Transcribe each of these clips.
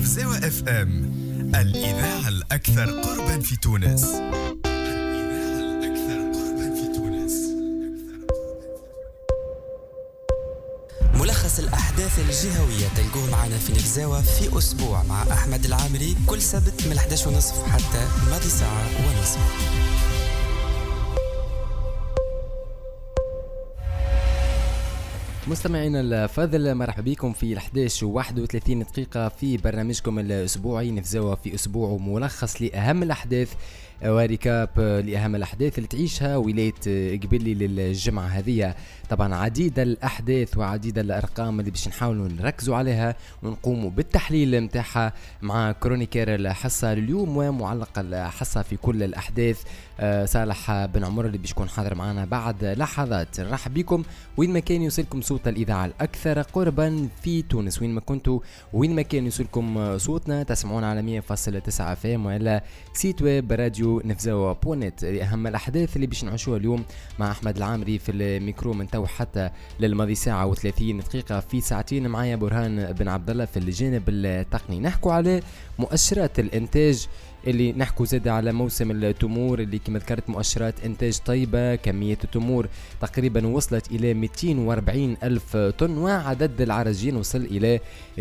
نفزاوة اف ام، الإذاعة الأكثر قربا في تونس. ملخص الأحداث الجهوية تلقوه معنا في نفزاوة في أسبوع مع أحمد العامري كل سبت من 11:30 حتى ماضي ساعة ونصف. مستمعينا الفاضل، مرحبا بكم في 11:31 دقيقة في برنامجكم الأسبوعي نفزاوة في أسبوع، ملخص لأهم الأحداث وريكاب لأهم الأحداث اللي تعيشها ولاية قبلي للجمعة هذه. طبعا عديد الأحداث وعديد الأرقام اللي باش نحاولوا نركزوا عليها ونقوموا بالتحليل متاعها مع كرونيكير الحصة اليوم ومعلق الحصة في كل الأحداث صالح بن عمر اللي باش يكون حاضر معنا بعد لحظات. نرحب بكم وين ما كان يوصلكم صوت الإذاعة الأكثر قربا في تونس، وين ما كنتوا وين ما كان يوصلكم صوتنا تسمعون على 100.9 FM وعلى سيت ويب راديو نفزاوة بونت. أهم الأحداث اللي باش نعيشوها اليوم مع أحمد العامري في الميكرو من تو حتى للماضي ساعة و30 دقيقة في ساعتين، معايا برهان بن عبد الله في الجانب التقني. نحكوا على مؤشرات الإنتاج اللي نحكوا زاد على موسم التمور اللي كما ذكرت مؤشرات إنتاج طيبة. كمية التمور تقريبا وصلت إلى 240 ألف طن، وعدد العرجين وصل إلى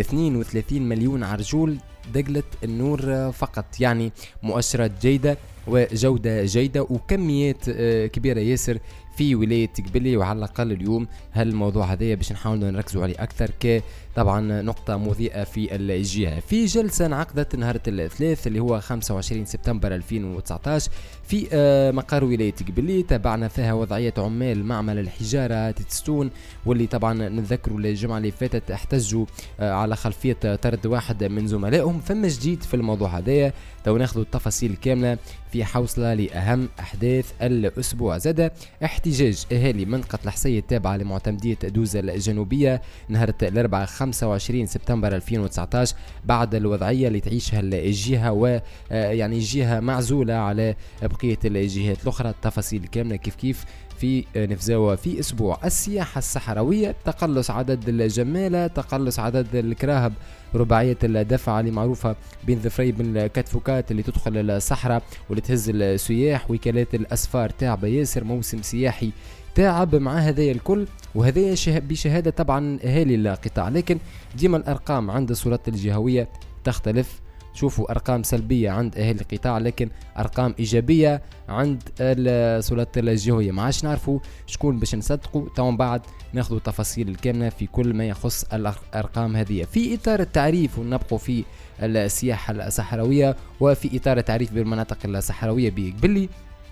32 مليون عرجول دقلة النور فقط. يعني مؤشرات جيدة وجودة جيدة وكميات كبيرة ياسر في ولاية قبلي. وعلى الأقل اليوم هالموضوع هذا باش نحاول نركزوا عليه أكثر طبعا نقطة مضيئة في الجهة. في جلسة انعقدت نهار الثلاث اللي هو 25 سبتمبر 2019 في مقر ولاية قبلي، تابعنا فيها وضعية عمال معمل الحجارة تستون، واللي طبعا نذكروا الجمعة اللي فاتت احتجوا على خلفية طرد واحد من زملائهم. فما جديد في الموضوع هذا، تو ناخذوا التفاصيل كاملة في حوصلة لأهم أحداث الأسبوع. زاد احتجاج أهالي منطقة الحصية التابعة لمعتمدية دوزة الجنوبية نهار الأربعاء 25 سبتمبر 2019 بعد الوضعية اللي تعيشها الجهة، ويعني جهة معزولة على بقية الجهات الأخرى. التفاصيل كاملة كيف في نفزاوة في أسبوع. السياحة الصحراوية، تقلص عدد الجمالة، تقلص عدد الكراهب، رباعية الدفع اللي معروفة بين ظفري بن كتفوكات اللي تدخل الصحراء واللي تهز السياح. وكالات الأسفار تعب ياسر، موسم سياحي تعب مع هذا الكل، وهذا بشهادة طبعا أهالي القطاع. لكن ديما الأرقام عند السلطات الجهوية تختلف. شوفوا أرقام سلبية عند أهل القطاع لكن أرقام إيجابية عند السلطات الجهوية. ما عادش نعرفوا شكون باش نصدقوا. طبعا بعد ناخذوا تفاصيل الكاملة في كل ما يخص الأرقام هذه. في إطار التعريف ونبقوا في السياحة الصحراوية وفي إطار التعريف بالمناطق الصحراوية بقبلي،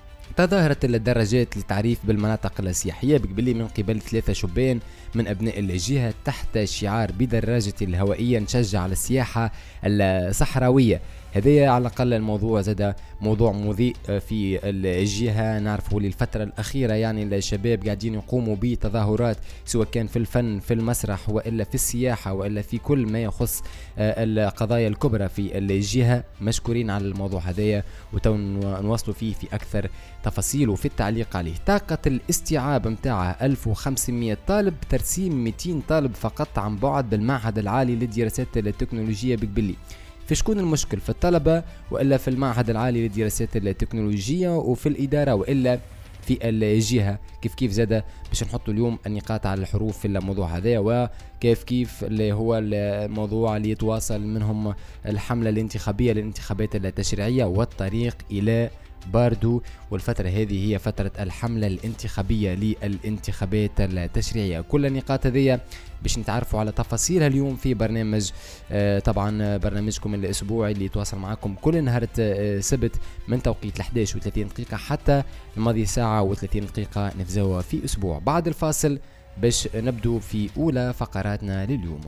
تظاهرت الدراجات للتعريف بالمناطق السياحية بقبلي من قبل 3 شبان من أبناء الجهة تحت شعار بدراجة الهوائية نشجع على السياحة الصحراوية. هذا على الأقل الموضوع زاد موضوع مضيء في الجهة. نعرفوا للفترة الأخيرة يعني الشباب قاعدين يقوموا بتظاهرات سواء كان في الفن في المسرح وإلا في السياحة وإلا في كل ما يخص القضايا الكبرى في الجهة. مشكورين على الموضوع هذا ونواصلوا فيه في أكثر تفاصيل وفي التعليق عليه. طاقة الاستيعاب متاعها 1500 طالب، ترسيم 200 طالب فقط عن بعد بالمعهد العالي للدراسات التكنولوجية بقبلي. في شكون المشكل؟ في الطلبة وإلا في المعهد العالي للدراسات التكنولوجية وفي الإدارة وإلا في الجهة؟ كيف زاد باش نحطوا اليوم النقاط على الحروف في الموضوع هذا، وكيف اللي هو الموضوع اللي يتواصل منهم الحملة الانتخابية للانتخابات التشريعية والطريق إلى باردو. والفترة هذه هي فترة الحملة الانتخابية للانتخابات التشريعية. كل النقاط هذه باش نتعرفوا على تفاصيلها اليوم في برنامج طبعا برنامجكم الأسبوعي اللي يتواصل معكم كل نهار سبت من توقيت 11:30 دقيقة حتى الماضي ساعة و30 دقيقة نفزاوة في أسبوع. بعد الفاصل باش نبدو في أولى فقراتنا لليوم.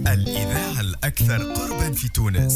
الإذاعة الأكثر قربا في تونس.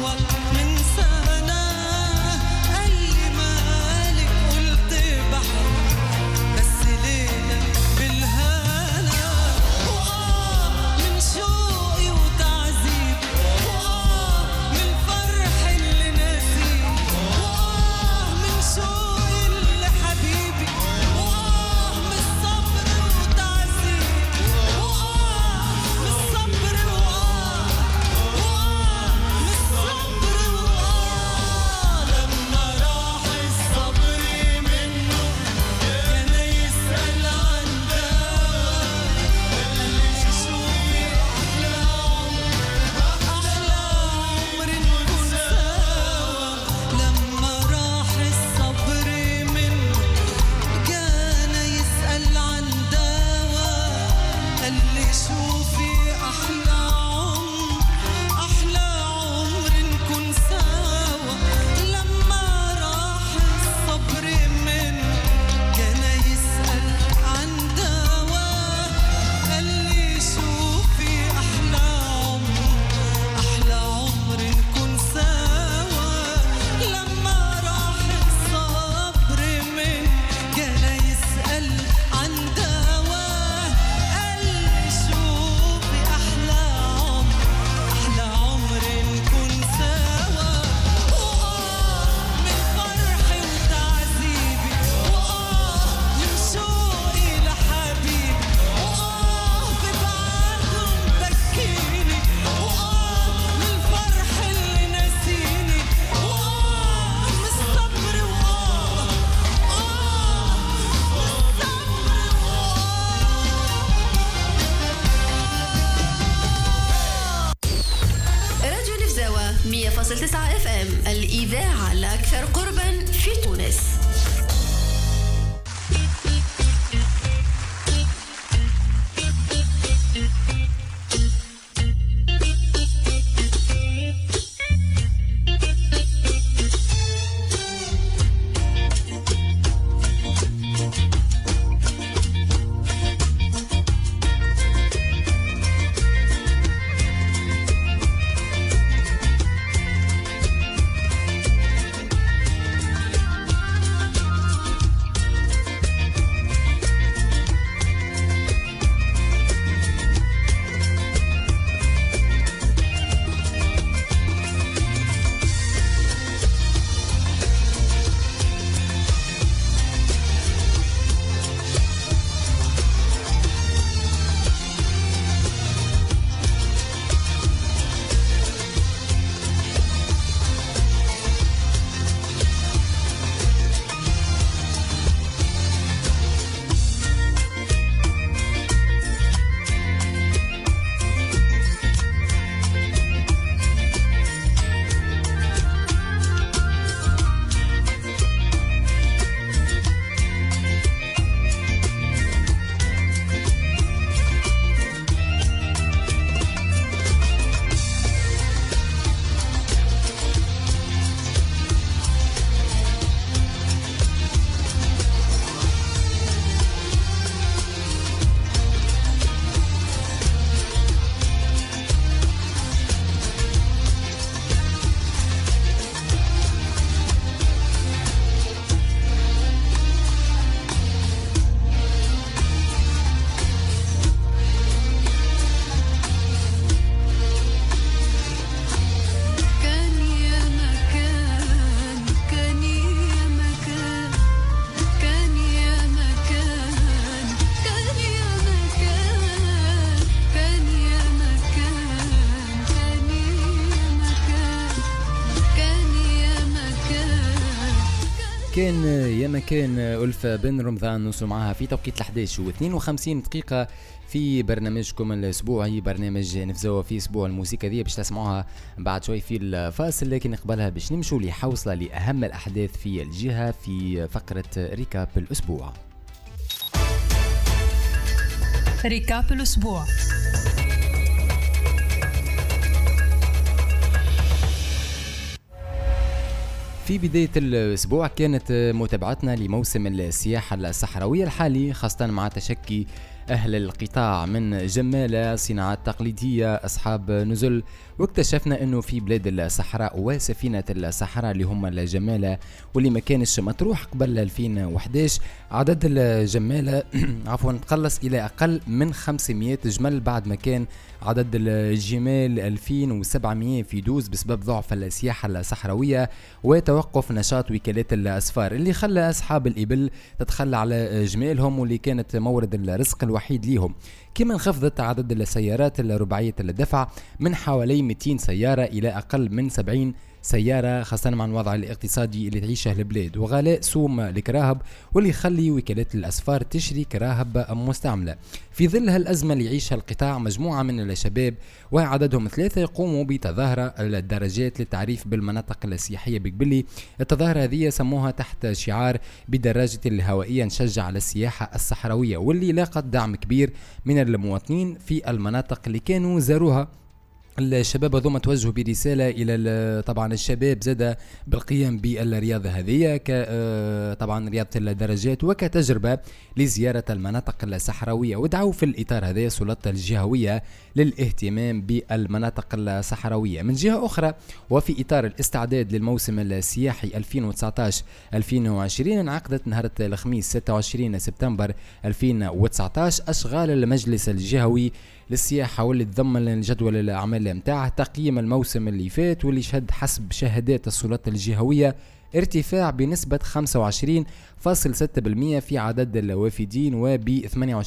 الإذاعة الأكثر قربا في تونس. كان يا مكان ألفة بن رمضان نوصل معها في توقيت 11 و52 دقيقة في برنامجكم الأسبوعي برنامج نفزوا في أسبوع الموسيقى دي باش تسمعوها بعد شوي في الفاصل، لكن قبلها باش نمشوا لحوصلة لأهم الأحداث في الجهة في فقرة ريكاب الأسبوع. ريكاب الأسبوع. في بداية الأسبوع كانت متابعتنا لموسم السياحة الصحراوية الحالي، خاصة مع تشكي أهل القطاع من جمالة صناعات تقليدية أصحاب نزل. واكتشفنا أنه في بلاد الصحراء وسفينة الصحراء اللي هم الجمالة واللي ما كانش مطروح قبل 2011 عدد الجمالة عفوا تقلص إلى أقل من 500 جمل بعد ما كان عدد الجمال 2700 في دوز بسبب ضعف السياحة الصحراوية وتوقف نشاط وكالات الأسفار اللي خلى أصحاب الإبل تتخلى على جمالهم واللي كانت مورد الرزق الوحيد ليهم. كما انخفضت عدد السيارات الرباعية الدفع من حوالي 200 سيارة إلى أقل من 70 سيارة خاصة مع الوضع الاقتصادي اللي تعيشه البلاد وغلاء سوم الكراهب واللي يخلي وكالات الأسفار تشري كراهب مستعملة. في ظل هالأزمة اللي يعيشها القطاع مجموعة من الشباب وعددهم 3 يقوموا بتظاهرة الدراجات للتعريف بالمناطق السياحية بقبلي. التظاهرة هذه سموها تحت شعار بدراجة الهوائية نشجع على السياحة الصحراوية واللي لاقت دعم كبير من المواطنين في المناطق اللي كانوا زاروها. الشباب هذوما توجهوا برسالة إلى طبعا الشباب زاد بالقيام بالرياضة هذه طبعا رياضة الدراجات وكتجربة لزيارة المناطق الصحراوية ودعوا في الإطار هذا السلطات الجهوية للاهتمام بالمناطق الصحراوية. من جهة أخرى وفي إطار الاستعداد للموسم السياحي 2019-2020 انعقدت نهار الخميس 26 سبتمبر 2019 أشغال المجلس الجهوي للسياحة واللي تضمن الجدول الأعمال متاعه تقييم الموسم اللي فات واللي شهد حسب شهادات السلطات الجهوية ارتفاع بنسبة 25.6% في عدد الوافدين وب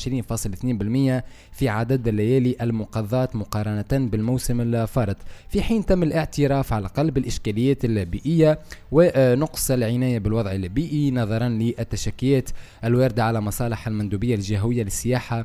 28.2% في عدد الليالي المقضاة مقارنة بالموسم الفارط، في حين تم الاعتراف على الأقل بالإشكاليات البيئية ونقص العناية بالوضع البيئي نظرا للتشكيات الواردة على مصالح المندوبية الجهوية للسياحة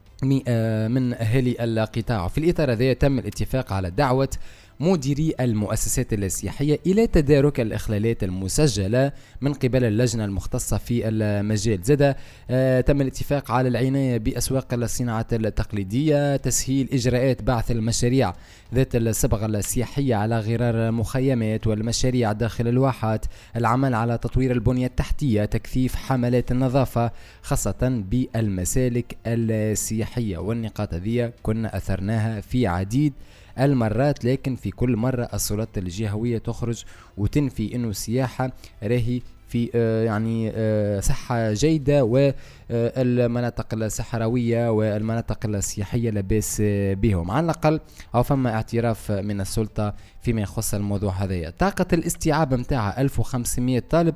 من أهالي القطاع. في الإطار هذا تم الاتفاق على دعوة مديري المؤسسات السياحية إلى تدارك الإخلالات المسجلة من قبل اللجنة المختصة في المجال. زاد تم الاتفاق على العناية بأسواق الصناعات التقليدية، تسهيل إجراءات بعث المشاريع ذات الصبغة السياحية على غرار المخيمات والمشاريع داخل الواحات، العمل على تطوير البنية التحتية، تكثيف حملات النظافة خاصة بالمسالك السياحية. والنقاط هذه كنا أثرناها في عديد المرات، لكن في كل مرة السلطات الجهوية تخرج وتنفي انه السياحة راهي في صحة جيدة والمناطق الصحراوية والمناطق السياحية لباس بهم. على الأقل أو فما اعتراف من السلطة فيما يخص الموضوع هذا. طاقة الاستيعاب متاعها 1500 طالب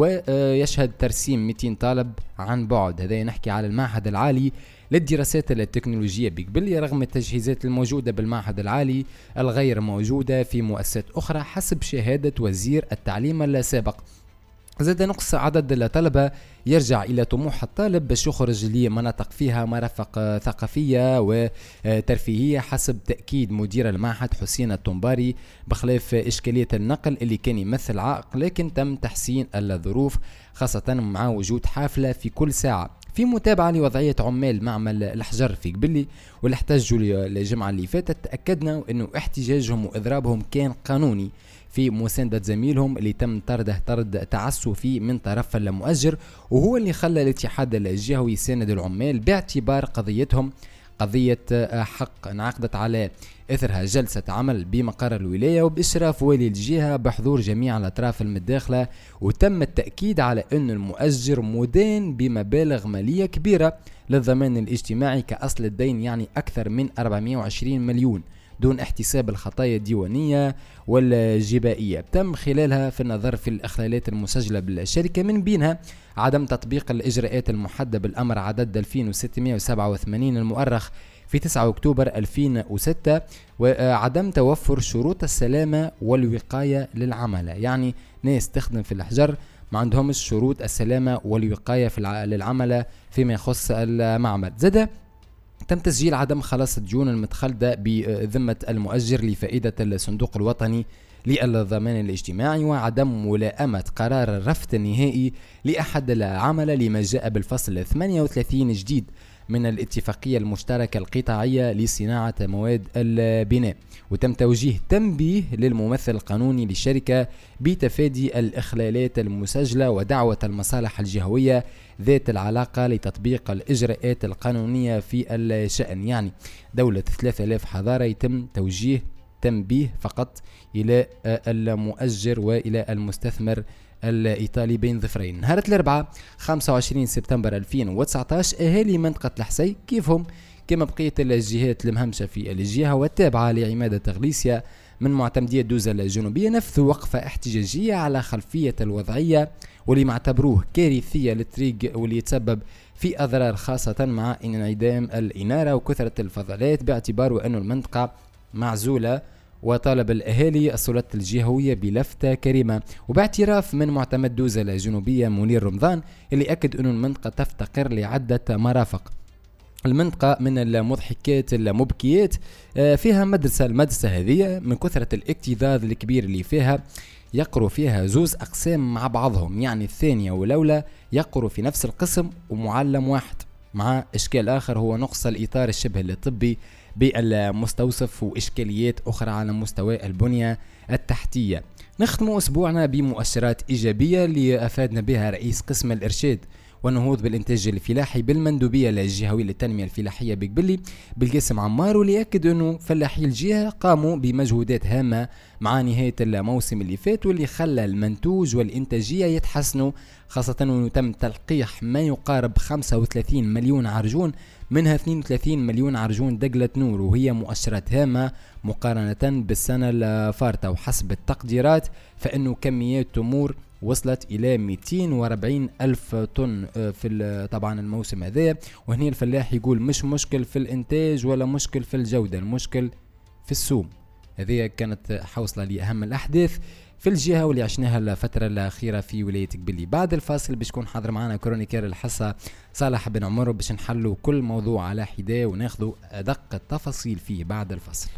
ويشهد ترسيم 200 طالب عن بعد. هذا نحكي على المعهد العالي للدراسات التكنولوجية بقبلية رغم التجهيزات الموجودة بالمعهد العالي الغير موجودة في مؤسسات أخرى حسب شهادة وزير التعليم السابق. زاد نقص عدد الطلبة يرجع إلى طموح الطالب باش يخرج لمناطق فيها مرافق ثقافية وترفيهية حسب تأكيد مدير المعهد حسين الطنباري، بخلاف إشكالية النقل اللي كان يمثل عائق، لكن تم تحسين الظروف خاصة مع وجود حافلة في كل ساعة. في متابعة لوضعية عمال معمل الحجر في قبلي واللي احتجوا الجمعة اللي فاتت، تأكدنا أنه احتجاجهم وإضرابهم كان قانوني في مساندة زميلهم اللي تم طرده طرد تعسفي من طرف المؤجر، وهو اللي خلى الاتحاد الجهوي يساند العمال باعتبار قضيتهم قضية حق. انعقدت على إثرها جلسة عمل بمقر الولاية وبإشراف والي الجهة بحضور جميع الأطراف المتداخلة، وتم التأكيد على أن المؤجر مدان بمبالغ مالية كبيرة للضمان الاجتماعي كأصل الدين، يعني أكثر من 420 مليون دون احتساب الخطايا الديوانية والجبائية. تم خلالها في النظر في الإخلالات المسجلة بالشركة، من بينها عدم تطبيق الإجراءات المحددة بالأمر عدد 2687 المؤرخ في 9 أكتوبر 2006 وعدم توفر شروط السلامة والوقاية للعمل، يعني ناس تخدم في الحجر ما عندهمش شروط السلامة والوقاية للعمل فيما يخص المعمل. زاد تم تسجيل عدم خلاص الديون المتخلدة بذمة المؤجر لفائدة الصندوق الوطني للضمان الاجتماعي، وعدم ملائمة قرار الرفض النهائي لأحد العمل لما جاء بالفصل 38 جديد من الاتفاقية المشتركة القطاعية لصناعة مواد البناء. وتم توجيه تنبيه للممثل القانوني للشركة بتفادي الإخلالات المسجلة ودعوة المصالح الجهوية ذات العلاقة لتطبيق الإجراءات القانونية في الشأن. يعني دولة 3000 حضارة يتم توجيه تنبيه فقط إلى المؤجر وإلى المستثمر الإيطالي بين ظفرين. نهار الأربعاء 25 سبتمبر 2019 أهالي منطقة الحسي كيفهم كما بقية الجهات المهمشة في الجهة والتابعة لعمادة غليسيا من معتمدية دوزة الجنوبية نفذوا وقفة احتجاجية على خلفية الوضعية واللي معتبروه كارثية للطريق واللي يتسبب في أضرار خاصة مع انعدام الإنارة وكثرة الفضلات باعتبار أن المنطقة معزولة. وطالب الأهالي السلطات الجهوية بلفتة كريمة وباعتراف من معتمد دوزة الجنوبية منير رمضان اللي أكد أن المنطقة تفتقر لعدة مرافق. المنطقة من المضحكات المبكيات فيها المدرسة هذه من كثرة الاكتظاظ الكبير اللي فيها يقروا فيها زوز أقسام مع بعضهم، يعني الثانية والأولى يقروا في نفس القسم ومعلم واحد، مع إشكال آخر هو نقص الإطار الشبه الطبي بالمستوصف وإشكاليات أخرى على مستوى البنية التحتية. نختم أسبوعنا بمؤشرات إيجابية اللي أفادنا بها رئيس قسم الإرشاد والنهوض بالإنتاج الفلاحي بالمندوبية الجهوية للتنمية الفلاحية بقبلي بالقاسم عمار، واللي يأكد أنه فلاحي الجهة قاموا بمجهودات هامة مع نهاية الموسم اللي فات واللي خلى المنتوج والإنتاجية يتحسنوا، خاصة أنه تم تلقيح ما يقارب 35 مليون عرجون منها 32 مليون عرجون دقلة نور، وهي مؤشرات هامة مقارنة بالسنة الفارطة. وحسب التقديرات فإنه كميات تمور وصلت إلى 240 ألف طن في طبعا الموسم هذا. وهنا الفلاح يقول مش مشكل في الإنتاج ولا مشكل في الجودة، المشكل في السوم. هذه كانت حوصلة لأهم الأحداث في الجهة واللي عشناها الفترة الأخيرة في ولاية قبلي. بعد الفاصل باش يكون حاضر معنا كرونيكير الحصة صالح بن عمر باش نحلوا كل موضوع على حداه وناخذوا أدق التفاصيل فيه بعد الفاصل.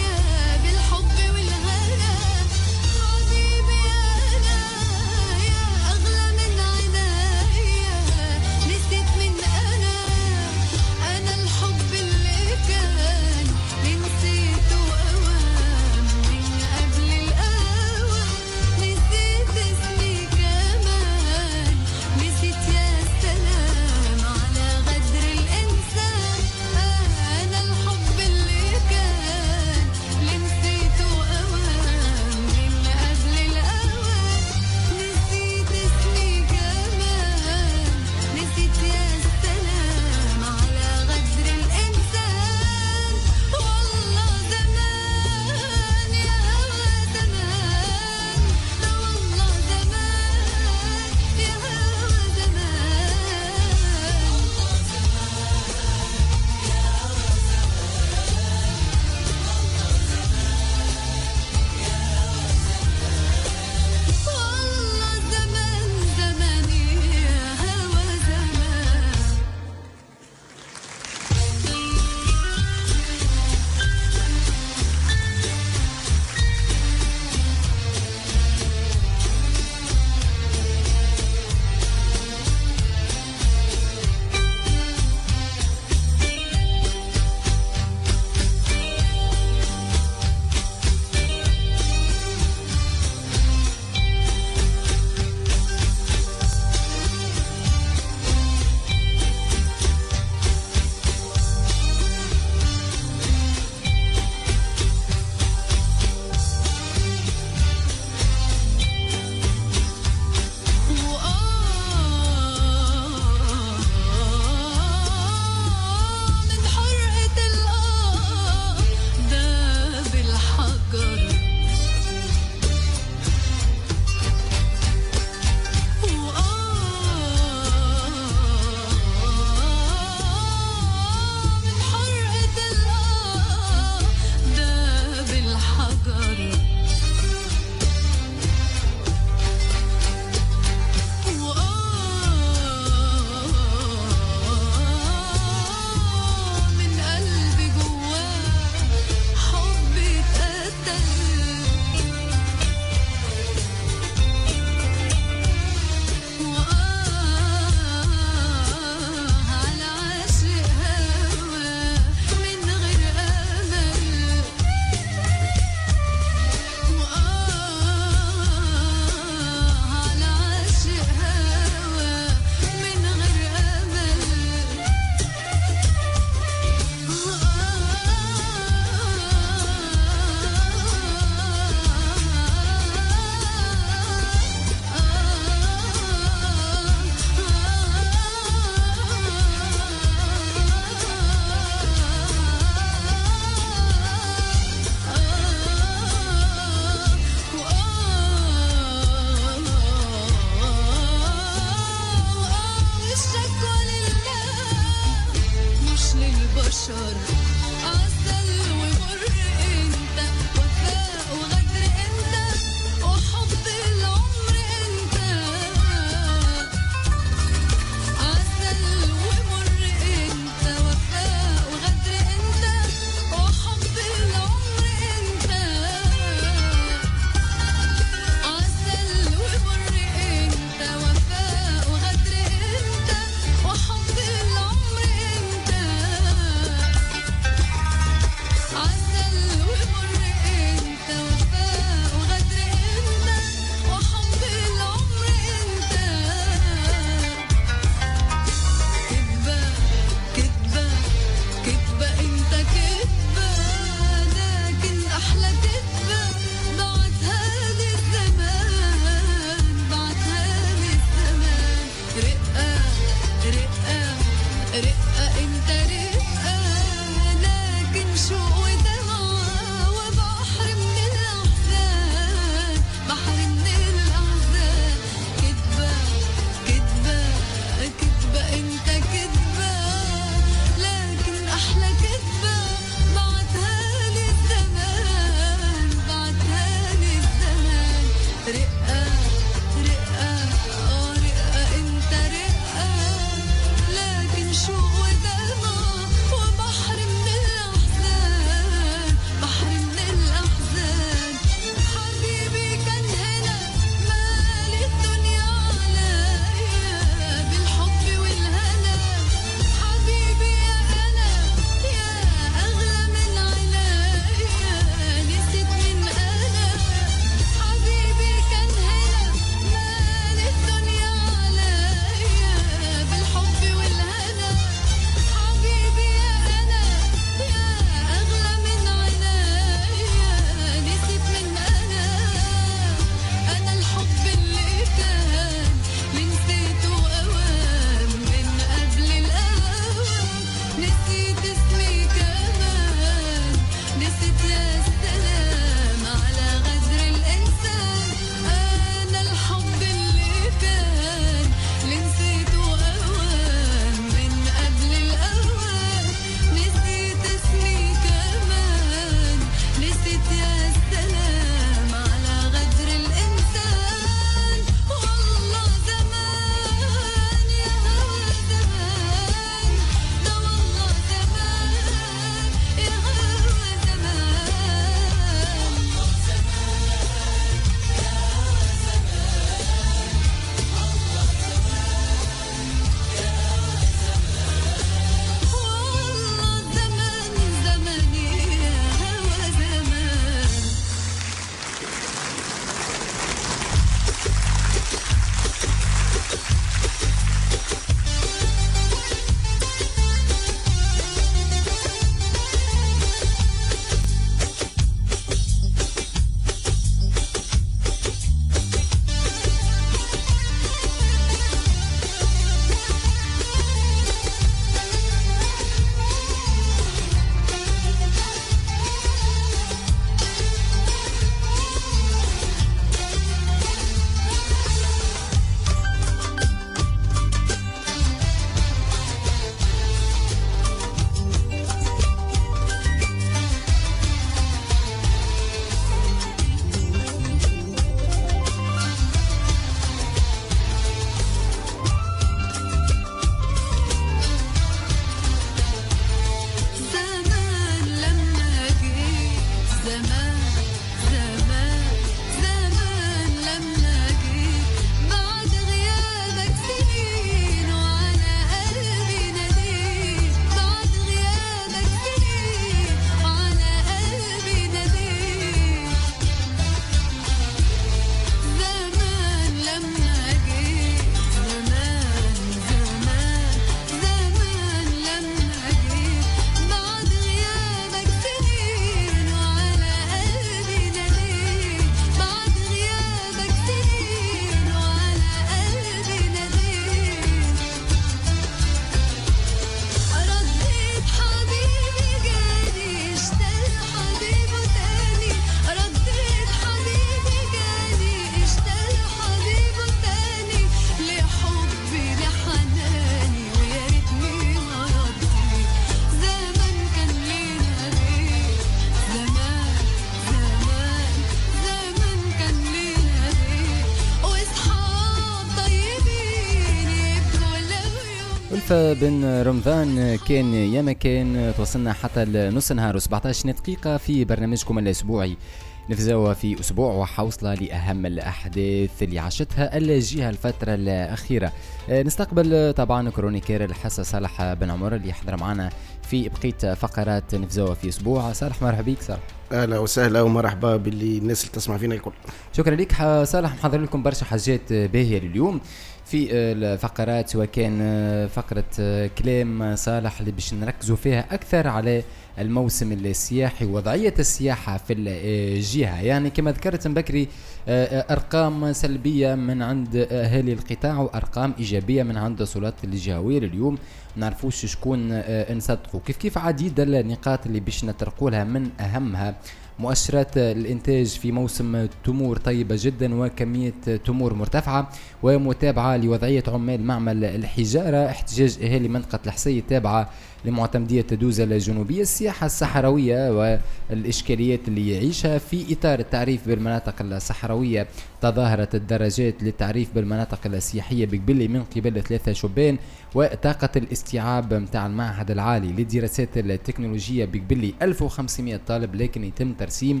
شريف بن رمضان كان يا مكان. توصلنا حتى نص نهار و17 دقيقة في برنامجكم الأسبوعي نفزوا في أسبوع وحوصلة لأهم الأحداث اللي عاشتها الجهة الفترة الأخيرة. نستقبل طبعا كرونيكير الحسن صالح بن عمر اللي يحضر معنا في بقية فقرات نفزوا في أسبوع. صالح مرحبا بك. صالح اهلا وسهلا ومرحبا باللي الناس اللي تسمع فينا الكل. شكرا لك صالح. محضر لكم برشا حاجات باهية لليوم في الفقرات، سواء كان فقرة كلام صالح اللي باش نركزوا فيها أكثر على الموسم السياحي ووضعية السياحة في الجهة. يعني كما ذكرت بكري أرقام سلبية من عند أهالي القطاع وأرقام إيجابية من عند السلطات الجهوية. لليوم نعرفوش شكون نصدقوا. كيف عديد النقاط اللي باش نطرقوا لها، من أهمها مؤشرات الإنتاج في موسم تمور طيبة جدا وكمية تمور مرتفعة، ومتابعة لوضعية عمال معمل الحجارة، احتجاج أهالي منطقة الحسي التابعة لمعتمدية دوزة الجنوبية، السياحة الصحراوية والإشكاليات اللي يعيشها في إطار التعريف بالمناطق الصحراوية. تظاهرت الدرجات للتعريف بالمناطق السياحية بقبلي من قبل 3 شبان، وطاقة الاستيعاب متاع المعهد العالي للدراسات التكنولوجية بقبلي 1500 طالب، لكن يتم ترسيم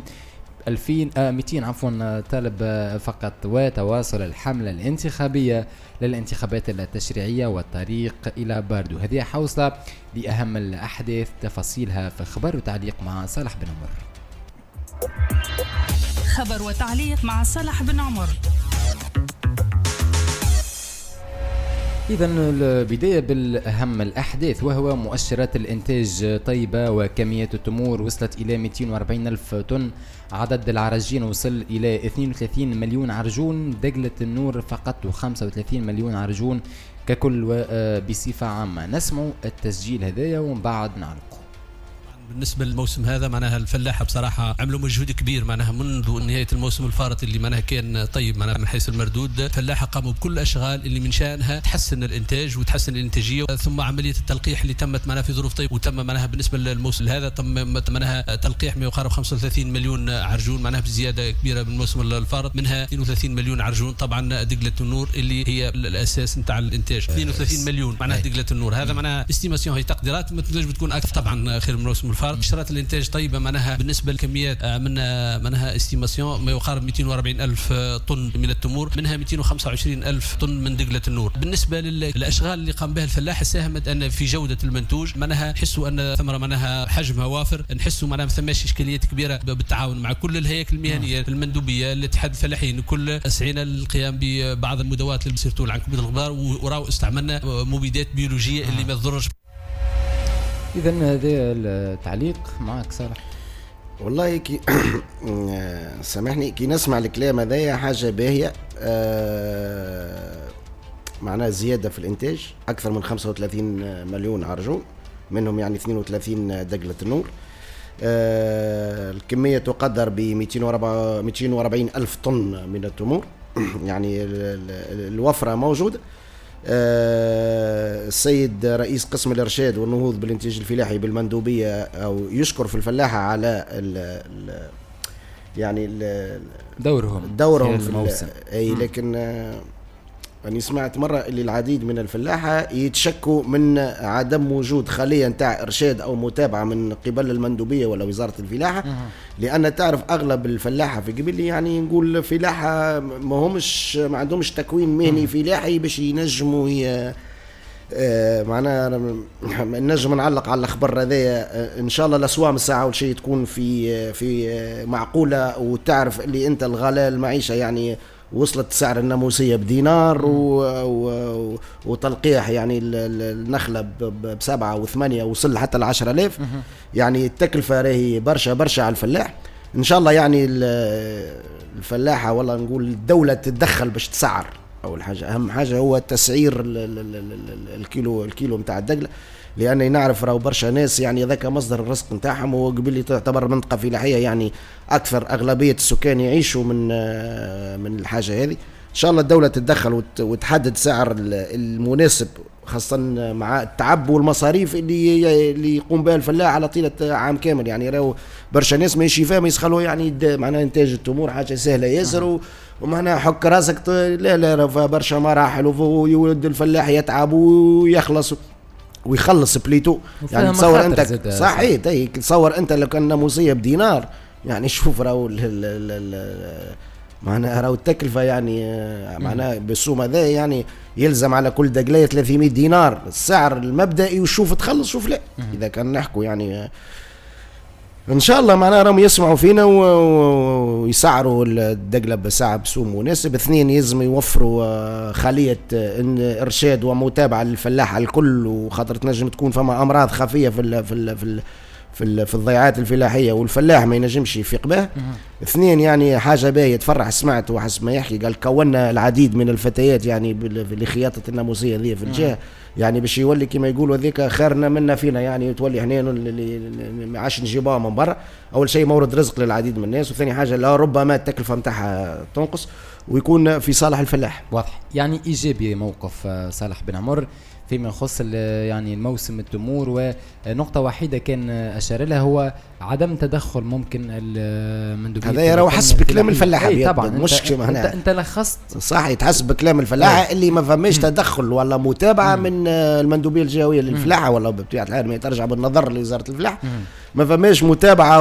200 طالب فقط. وتواصل الحملة الانتخابية للانتخابات التشريعية والطريق إلى باردو. هذه حوصلة لأهم الأحداث، تفاصيلها في خبر وتعليق مع صالح بن عمر. خبر وتعليق مع صالح بن عمر. إذن البداية بالأهم الأحداث، وهو مؤشرات الإنتاج طيبة وكمية التمور وصلت إلى 240 ألف طن. عدد العراجين وصل إلى 32 مليون عرجون. دقلة النور فقط 35 مليون عرجون ككل وبصفة عامة. نسمع التسجيل هذايا ومن بعد نعلق. بالنسبه للموسم هذا معناها الفلاحه بصراحه عملوا مجهود كبير معناها منذ نهايه الموسم الفارط اللي معناها كان طيب معناها من حيث المردود. الفلاحه قاموا بكل الاشغال اللي من شانها تحسن الانتاج وتحسن الانتاجيه، ثم عمليه التلقيح اللي تمت معناها في ظروف طيب، وتم معناها بالنسبه للموسم هذا تم معناها تلقيح ما يقارب 35 مليون عرجون معناها بزياده كبيره من الموسم الفارط، منها 32 مليون عرجون. طبعا دقله النور اللي هي الاساس نتاع الانتاج 32 مليون معناها دقله النور. هذا معناها استيماسيون، هي تقديرات ما تنجم تكون اكثر طبعا خير من الموسم الفارط. مؤشرات الانتاج طيبه معناها بالنسبه للكميات من معناها استيماسيون ما يقارب 240 الف طن من التمور، منها 225 الف طن من دقله النور. بالنسبه للاشغال اللي قام بها الفلاح ساهمت ان في جوده المنتوج معناها نحسوا ان ثمره معناها حجمها وافر، نحسوا معناها ما ثماش اشكاليات كبيره بالتعاون مع كل الهياكل المهنيه المندوبيه الاتحاد الفلاحين. كل سعينا للقيام ببعض المداوات اللي بصيرتوا عنكبوت الغبار، وراو استعملنا مبيدات بيولوجيه اللي ما تضرش. إذن هذا التعليق معك صالح. والله كي سامحني كي نسمع الكلام هذايا حاجة باهية. معناها زيادة في الإنتاج أكثر من 35 مليون عرجون، منهم يعني 32 دقلة النور. الكمية تقدر ب 240 ألف طن من التمور يعني الوفرة موجودة. السيد رئيس قسم الإرشاد والنهوض بالإنتاج الفلاحي بالمندوبية أو يشكر في الفلاحة على يعني دورهم في الموسم. أي لكن أنا سمعت مرة اللي العديد من الفلاحة يتشكوا من عدم وجود خلية نتاع إرشاد أو متابعة من قبل المندوبية ولا وزارة الفلاحة، لأن تعرف أغلب الفلاحة في قبل يعني نقول فلاحة ما عندهمش تكوين مهني فلاحي باش ينجموا معناها نجم نعلق على الخبر هذايا. ان شاء الله الاسواق الساعه اول شيء تكون في معقوله، وتعرف اللي انت الغلاء المعيشه يعني وصلت سعر الناموسية بدينار وتلقيح يعني النخلة ب7 و8 وصل حتى 10,000. يعني التكلفة راهي برشا على الفلاح. إن شاء الله يعني الفلاحة والله نقول الدولة تتدخل باش تسعر. أول حاجة أهم حاجة هو تسعير الكيلو متاع الدقلة، لأني نعرف راهو برشا ناس يعني ذاك مصدر الرزق نتاعهم، وقبل لي تعتبر منطقة فلاحية يعني أكثر أغلبية السكان يعيشوا من الحاجة هذه. إن شاء الله الدولة تتدخل وتحدد سعر المناسب، خاصة مع التعب والمصاريف اللي يقوم بها الفلاح على طيلة عام كامل. يعني راهو برشا ناس ماشي فاهم يسخلوا يعني معناها إنتاج التمور حاجة سهلة ياسر ومعناها حك راسك لا برشا مراحل ويولد الفلاح يتعب ويخلص. ويخلص بليتو. يعني تصور انت صحيح تصور انت لو كان ناموسيه بدينار يعني شوف راهو معناها راهو التكلفه يعني معناها بالسوم هذا يعني يلزم على كل دقليه 300 دينار السعر المبدئي وشوف تخلص شوف لا اذا كان نحكوا يعني ان شاء الله معناها راهم يسمعوا فينا ويسعروا الدقله بسعر بسوم مناسب. اثنين يلزم يوفروا خليه ارشاد ومتابعه للفلاح الكل وخاطر تنجم تكون فما امراض خفيه في الضيعات الفلاحيه والفلاح ما ينجمش يفيق به. اثنين يعني حاجه باهيه تفرح سمعت وحسب ما يحكي قال كونا العديد من الفتيات يعني لخياطه الناموسيه ذي في الجهه يعني باش يولي كما يقولوا هذيك خيرنا منا فينا يعني تولي احنا اللي عاش نجيبوها من برا. اول شيء مورد رزق للعديد من الناس وثاني حاجه لا ربما التكلفه نتاعها تنقص ويكون في صالح الفلاح. واضح يعني ايجابي موقف صالح بن عمر فيما يخص يعني الموسم التمور. ونقطة وحيدة كان أشار لها هو عدم تدخل ممكن المندوبية. هذا يرى حسب كلام الفلاحة طبعا مش انت لخصت صح يتحسب بكلام الفلاحة اللي ما فماش تدخل ولا متابعة من المندوبية الجهوية للفلاحة ولا بطبيعة الحال ما ترجع بالنظر لوزارة الفلاحة ما فماش متابعة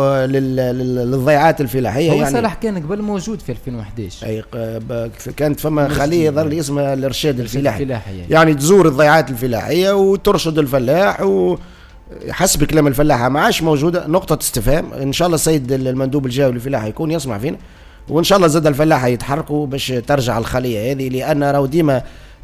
للضيعات الفلاحية. هو يعني صالح كان قبل موجود في 2011 أي كانت فما خلية ظل اسمها الإرشاد الفلاحي يعني تزور الضيعات الفلاحية وترشد الفلاح وحسب كلام الفلاحة ما عادش موجودة. نقطة استفهام ان شاء الله السيد المندوب الجهوي للفلاحة يكون يسمع فينا وان شاء الله زاد الفلاحة يتحركوا باش ترجع الخلية هذه لان راهو ديما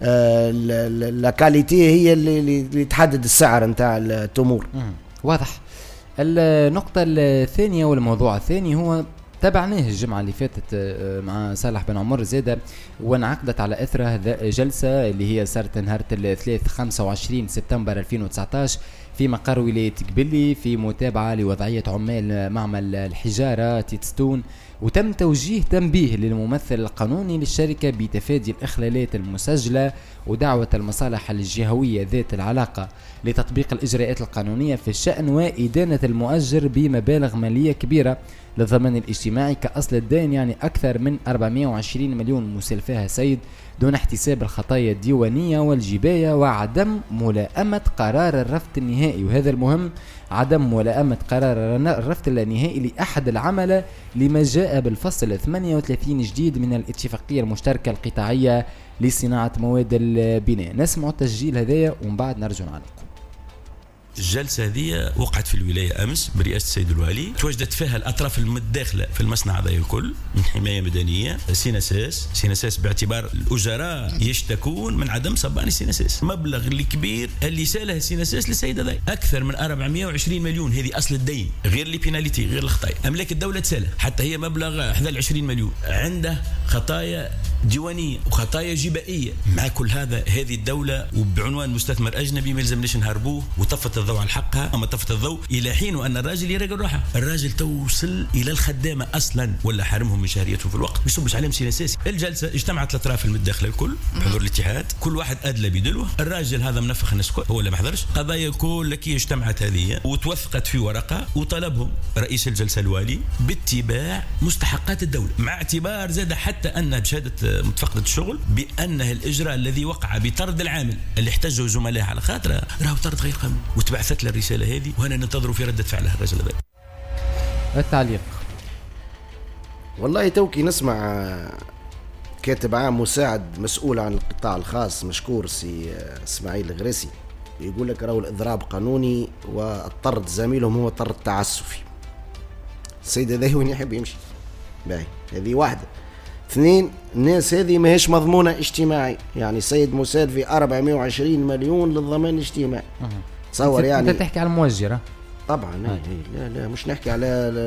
لاكاليتي هي اللي تحدد السعر نتاع التمور. واضح. النقطة الثانية والموضوع الثاني هو تابعناه الجمعة اللي فاتت مع صالح بن عمر زادة وانعقدت على أثرها جلسة اللي هي صارت نهار 25 سبتمبر 2019 في مقر ولاية قبلي في متابعة لوضعية عمال معمل الحجارة تيتستون. وتم توجيه تنبيه للممثل القانوني للشركة بتفادي الإخلالات المسجلة ودعوة المصالح الجهوية ذات العلاقة لتطبيق الإجراءات القانونية في الشأن وإدانة المؤجر بمبالغ مالية كبيرة للضمان الاجتماعي كأصل الدين يعني أكثر من 420 مليون مسلفاها سيد دون احتساب الخطايا الديوانية والجباية وعدم ملائمة قرار الرفض النهائي. وهذا المهم عدم ملائمة قرار الرفض النهائي لأحد العملة لما جاء بالفصل 38 جديد من الاتفاقية المشتركة القطاعية لصناعة مواد البناء. نسمع التسجيل هذايا ومن بعد نرجع نعلق. الجلسة هذه وقعت في الولاية أمس برئاسة السيد الوالي تواجدت فيها الأطراف المتداخلة في المصنع هذا الكل من حماية مدنية سيناساس باعتبار الأجراء يشتكون من عدم صبان سيناساس مبلغ الكبير اللي ساله سيناساس للسيد هذا أكثر من 420 مليون هذه أصل الدين غير اللي بيناليتي غير الخطايا أملاك الدولة تساله حتى هي مبلغ 21 مليون عنده خطايا ديوانية وخطايا جبائية. مع كل هذا هذه الدولة وبعنوان مستثمر أجنبي ما يلزمناش نهربوه وطفت الضوء على حقها أما طفت الضوء إلى حين وأن الراجل يراقب روحه. الراجل توصل إلى الخدامة أصلا ولا حرمهم من شهريتهم في الوقت بيصبش عليهم سين أساسي. الجلسة اجتمعت الأطراف المتداخلة الكل بحضور الاتحاد كل واحد أدلى بدلوه. الراجل هذا منفخ النسكوت هو اللي ما حضرش قضايا كل كي اجتمعت هذه وتوثقت في ورقة وطلبهم رئيس الجلسة الوالي باتباع مستحقات الدولة مع اعتبار زاد حتى أن بشهادة متفقدة الشغل بأنه الإجراء الذي وقع بطرد العامل اللي احتجوا زملائه على خاطره راه طرد غير قانوني وتبعثت له الرسالة هذه وهنا ننتظر في ردة فعلها الرجل هذا. التعليق والله توكي نسمع كاتب عام مساعد مسؤول عن القطاع الخاص مشكور سي اسماعيل الغريسي يقول لك راهو الإضراب قانوني والطرد زميلهم هو طرد تعسفي. السيد هذا وين يحب يمشي باهي هذه واحدة. اثنين الناس هذه ماهيش مضمونة اجتماعي يعني السيد مساعد في 420 مليون للضمان الاجتماعي. تصور يعني انت تحكي على الموجرة طبعا لا مش نحكي على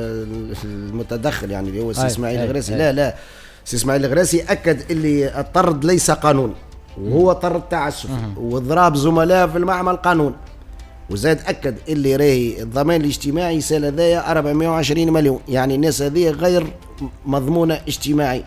المتدخل يعني اللي هو سي اسماعيل الغريسي لا سي اسماعيل الغريسي أكد اللي الطرد ليس قانون وهو طرد تعسف واضراب زملاء في المعمل قانون وزاد أكد اللي راهي الضمان الاجتماعي سال هذايا 420 مليون يعني الناس هذه غير مضمونة اجتماعي.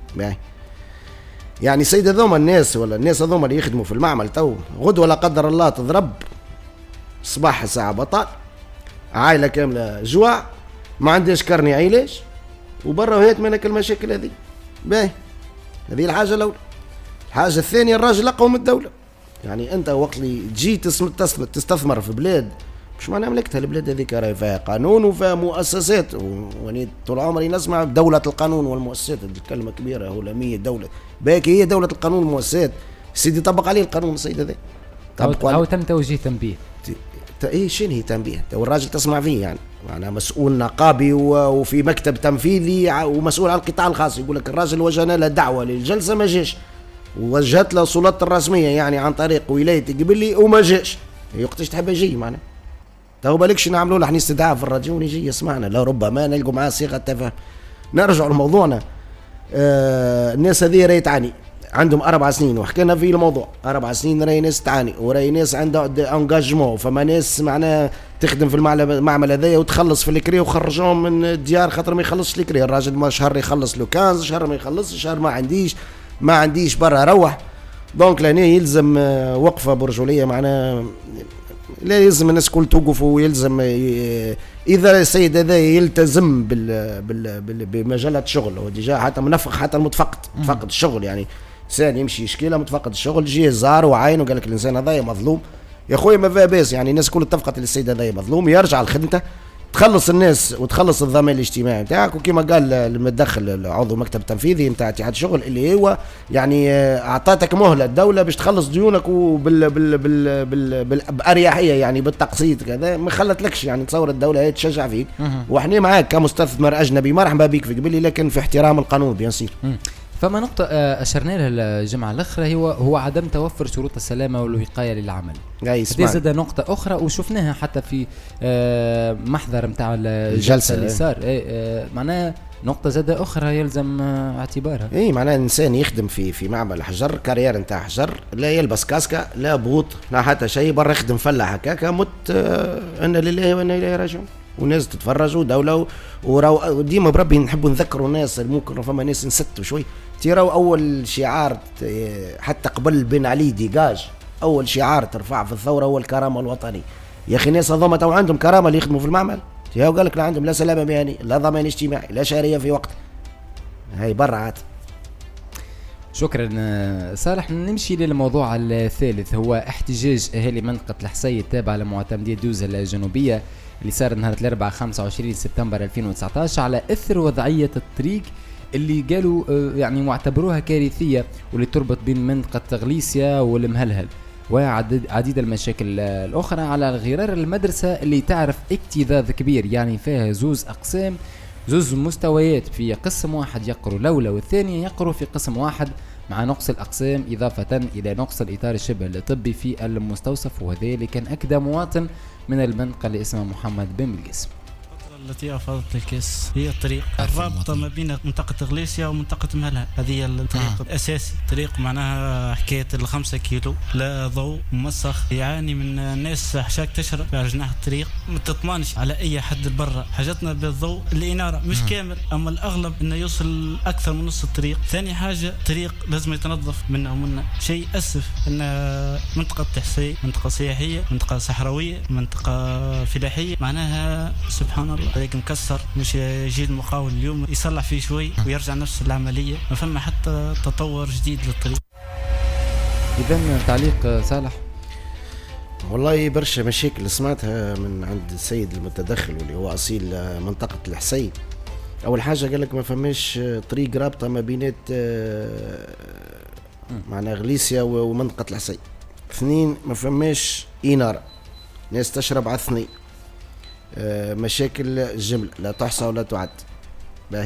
يعني سيد هذوما الناس ولا الناس هذوما اللي يخدموا في المعمل تو غدوة لا قدر الله تضرب صباح الساعة بطال عائلة كاملة جوع ما عندهاش كرني علاج وبرا وهيت منك المشاكل هذه باهي. هذه الحاجة الأولى. الحاجة الثانية الراجل أقوى من الدولة يعني انت وقت اللي تجي تستثمر في بلاد مش معناها ملكتها البلاد هذيك راهي فيها قانون وفيها مؤسسات، واني طول عمري نسمع دولة القانون والمؤسسات، الكلمة كبيرة هلامية دولة باكي هي دولة القانون والمؤسسات. سيدي طبق عليه القانون السيد هذا أو تم توجيه تنبيه. ايه شنو هي تنبيه؟ والراجل تسمع فيه يعني معناها مسؤول نقابي وفي مكتب تنفيذي ومسؤول عن القطاع الخاص، يقول لك الراجل وجهنا له دعوة للجلسة ما جاش، ووجهت له السلطات الرسمية يعني عن طريق ولاية قبلي وما جاش، وقتاش تحب يجي معناها؟ تو بالكش نعملوا له احنا استدعاء في الراديو ونجي يسمعنا، لا ربما نلقوا معاه صيغه تفاهم. نرجع لموضوعنا. الناس هذه راهي تعاني، عندهم 4 سنين وحكينا في الموضوع، 4 سنين راهي ناس تعاني وراهي ناس عندها انجاجمون، فما ناس معناها تخدم في المعمل هذايا وتخلص في الكري وخرجوهم من الديار خاطر ما يخلصش الكري، الراجل ما شهر يخلص له 15 شهر ما يخلص، شهر ما عنديش برا روح. دونك لهنا يلزم وقفه برجوليه معناها، لا يلزم الناس كل توقف، ويلزم اذا السيد هذا يلتزم بمجالة الشغل، وديجا حتى منفق حتى متفقد الشغل، يعني انسان يمشي يشكيله متفقد الشغل، جيه زار وعاين وقال لك الانسان هذا مظلوم، يا خويا ما فيها باس، يعني الناس كل اتفقت السيد هذا مظلوم، يرجع لخدمته تخلص الناس وتخلص الضمان الاجتماعي نتاعك، وكما قال المتدخل عضو المكتب التنفيذي نتاع اتحاد الشغل اللي هو يعني اعطاتك مهله الدوله باش تخلص ديونك باريحيه، يعني بالتقسيط كذا، ما خلتلكش يعني تصور الدوله هي تشجع فيك، وحنا معاك كمستثمر اجنبي مرحبا بك في قبلي، لكن في احترام القانون بيان سير. فما نقطة أشرنا لها الجمعة الأخرى هو عدم توفر شروط السلامة والوقاية للعمل. هذه زاد نقطة أخرى وشفناها حتى في محضر متاع الجلسة اللي صار، معناها نقطة زاد أخرى يلزم اعتبارها. إيه معناها الإنسان يخدم في معمل حجر، كارير نتاع حجر، لا يلبس كاسكا لا بوط لا حتى شيء، برا يخدم فلاح هكاكا مت إنا لله وإنا إليه راجعون، وناس تتفرجوا دولة وديما بربي نحبوا نذكروا الناس، ممكن فما ناس نستوا شوي تيراو أول شعار حتى قبل بن علي ديجاج، أول شعار ترفع في الثورة هو الكرامة الوطنية. يا أخي الناس هذوما تو عندهم كرامة اللي يخدموا في المعمل، تيراو قال لك لا عندهم لا سلامة مهني لا ضمان اجتماعي لا شهرية في وقت، هاي برا عاد. شكرا صالح. نمشي للموضوع الثالث، هو احتجاج أهالي منطقة الحصي التابعة لمعتمدية دوزة الجنوبية اللي صار نهار الأربعاء 25 سبتمبر 2019 على إثر وضعية الطريق اللي قالوا يعني معتبروها كارثية، واللي تربط بين منطقة غليسيا والمهلهل وعديد المشاكل الأخرى، على غرار المدرسة اللي تعرف اكتظاظ كبير، يعني فيها زوز أقسام، زوز مستويات، في قسم واحد يقروا الأولى والثانية يقروا في قسم واحد مع نقص الأقسام، إضافة إلى نقص الإطار الشبه الطبي في المستوصف، وذلك كان أكدى مواطن من المنطقة اللي اسمه محمد بن بالقسم. التي أفاضت الكاس هي الطريق الرابطة ما بين منطقة غليسيا ومنطقة مهلها، هذه الطريق الأساسي، طريق معناها حكاية 5 كيلو لا ضوء مسخ، يعاني من الناس حشاك تشرب على جناح الطريق، ما تطمنش على أي حد برا، حاجتنا بالضوء الإنارة مش كامل، أما الأغلب إنه يوصل أكثر من نص الطريق. ثاني حاجة الطريق لازم يتنظف منه ومنه، شيء أسف أن منطقة تحصي منطقة سياحية، منطقة صحراوية، منطقة فلاحية، معناها سبحان الله طريق مكسر، مش يجي المقاول اليوم يصلح فيه شوي ويرجع نفس العملية، ما فما حتى تطور جديد للطريق. إذن تعليق صالح؟ والله برشا مشاكل سمعتها من عند السيد المتدخل واللي هو أصيل منطقة الحصي. أول حاجة قال لك ما فماش طريق رابطة ما بينات معنا غليسيا ومنطقة الحصي. 2 ما فماش إنارة، ناس تشرب على 2. مشاكل جملة لا تحصى ولا تعد. باهي،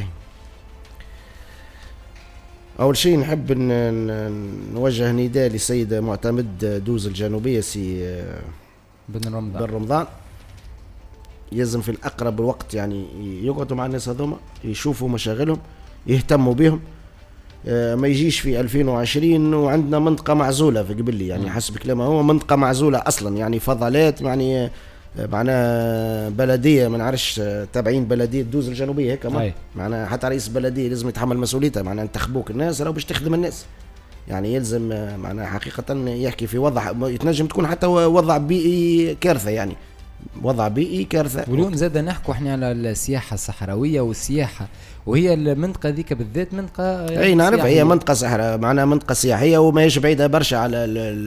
أول شيء نحب نوجه نداء للسيد معتمد دوز الجنوبية سي بن رمضان، يلزم في الأقرب وقت يعني يقعدوا مع الناس هذوما، يشوفوا مشاغلهم، يهتموا بهم، ما يجيش في 2020 وعندنا منطقة معزولة في قبلي، يعني حسب كلامه هو منطقة معزولة أصلا، يعني فضلات، يعني معناها بلديه ما نعرفش تابعين بلديه دوز الجنوبيه هيك، معناها حتى رئيس البلديه لازم يتحمل مسؤوليته، معناها انتخبوك الناس راهو باش تخدم الناس، يعني يلزم معناها حقيقه يحكي في وضع يتنجم تكون حتى وضع بيئي كارثه، يعني وضع بيئي كارثه. واليوم زاد نحكوا احنا على السياحه الصحراويه والسياحه، وهي المنطقه ذيك بالذات منطقه اي نعرف هي منطقه صحراء، معناها منطقه سياحيه وما هيش بعيده برشا على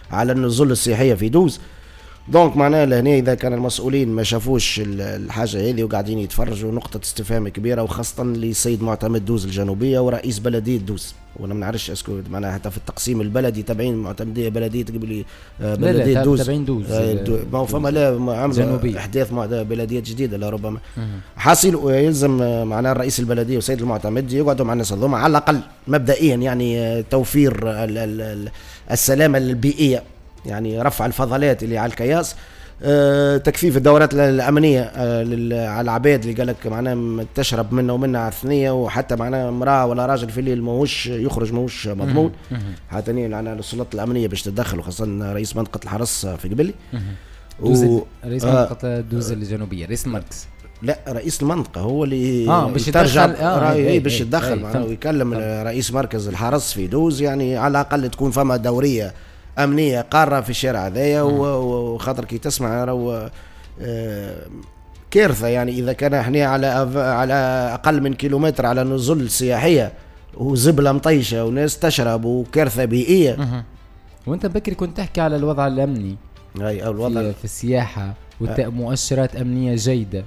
على النزول السياحيه في دوز. دونك معناها لهنا اذا كان المسؤولين ما شافوش الحاجه هذه وقاعدين يتفرجوا، نقطه استفهام كبيره، وخاصه للسيد معتمد دوز الجنوبيه ورئيس بلديه دوز. وانا ما نعرفش اسكو معناها حتى في التقسيم البلدي تابعين معتمديه بلديه تقول لي بلديه دوز، تابعين دوز ما هو فما لا عملوا احداث بلديات جديده لربما حاصل. يلزم معناها الرئيس البلديه والسيد المعتمد يقعدوا مع الناس هذوما على الاقل مبدئيا، يعني توفير السلامه البيئيه، يعني رفع الفضلات اللي على الكياس، تكثيف الدورات الامنيه على العباد اللي قال لك معناها تشرب منه ومنها على الثنيه، وحتى معناها امراه ولا راجل في الليل ماهوش يخرج ماهوش مضمون. حتى يعني السلطات الامنيه باش تتدخل، وخاصه رئيس منطقه الحرس في قبلي رئيس منطقه دوز الجنوبيه، رئيس المركز، لا رئيس المنطقه هو اللي باش يتدخل باش يتدخل معناها ويكلم رئيس مركز الحرس في دوز، يعني على الاقل تكون فما دوريه امنيه قاره في الشارع هذايا. وخاطر كي تسمع راهو كارثه، يعني اذا كان احنا على اقل من كيلومتر على نزل سياحيه وزبله مطيشه وناس تشرب وكارثه بيئيه. وانت بكري كنت تحكي على الوضع الامني او الوضع في السياحه ومؤشرات امنيه جيده.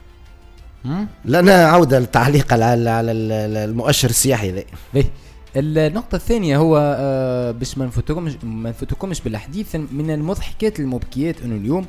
لنا عوده للتعليق على المؤشر السياحي ذا. النقطة الثانية هو باش ما نفوتكمش بالحديث من المضحكات المبكيات انه اليوم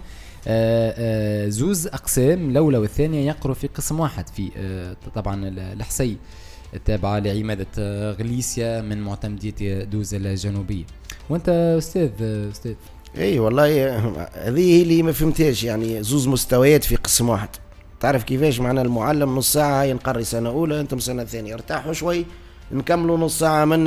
زوز اقسام الاولى والثانية يقروا في قسم واحد في طبعا الحسي التابعة لعمادة غليسيا من معتمدية دوز الجنوبية. وانت استاذ اي والله هذه اللي ما فهمتهاش، يعني زوز مستويات في قسم واحد. تعرف كيفاش معنا المعلم نص ساعة ينقري سنة اولى انتم سنة ثانية، ارتاحوا شوي نكملوا نص ساعة من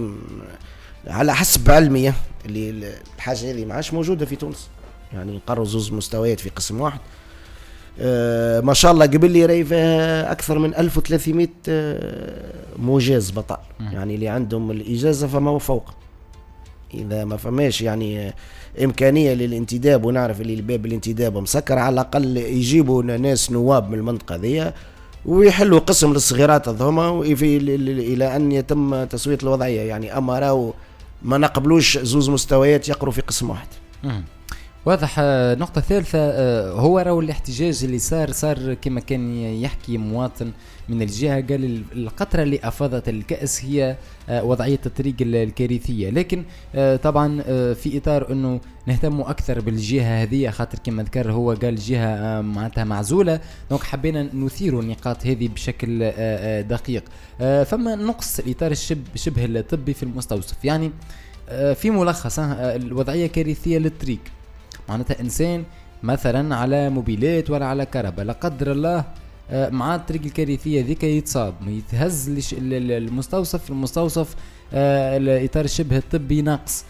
على حسب علمية اللي الحاجة هذه ما عادش موجودة في تونس، يعني نقروا زوز مستويات في قسم واحد. ما شاء الله قبل لي راي فيها أكثر من 1300 مجاز بطل، يعني اللي عندهم الإجازة فما فوق. إذا ما فماش يعني إمكانية للانتداب، ونعرف اللي الباب الانتداب مسكر، على الأقل يجيبوا ناس نواب من المنطقة ذي ويحلوا قسم للصغيرات هذوما الى ان يتم تسويه الوضعيه. يعني اما راهو ما نقبلوش زوز مستويات يقروا في قسم واحد. واضح. نقطة ثالثة هو راهو الاحتجاج اللي صار كما كان يحكي مواطن من الجهة، قال القطرة اللي أفاضت الكأس هي وضعية الطريق الكارثية، لكن طبعا في إطار أنه نهتم أكثر بالجهة هذه، خاطر كما ذكر هو قال جهة معناتها معزولة، دونك حبينا نثير النقاط هذه بشكل دقيق. فما نقص الإطار شبه الطبي في المستوصف، يعني في ملخص الوضعية كارثية للطريق، معناتها إنسان مثلا على موبيلات ولا على كهرباء لا قدر الله مع الطريق الكارثية ذيك يتصاب يتهز المستوصف الإطار الشبه الطبي ناقص،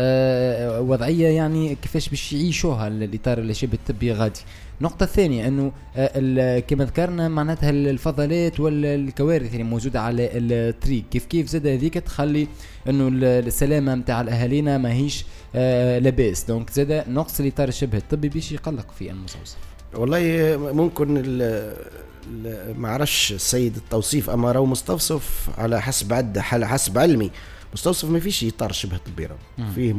وضعية يعني كيفاش باش يعيشوها الإطار الشبه الطبي غادي. النقطة الثانية أنه كما ذكرنا معناتها الفضلات والكوارث اللي موجودة على الطريق كيف زاد هذيك تخلي أنه السلامة متاع الأهالينا ما هيش لاباس، دونك زاد نقص الإطار الشبه الطبي باش يقلق في المستوصف. والله ممكن ما عرفش السيد التوصيف، أما راهو مستوصف على حسب علمي مستوصف ما فيش إطار شبه طبي، فيه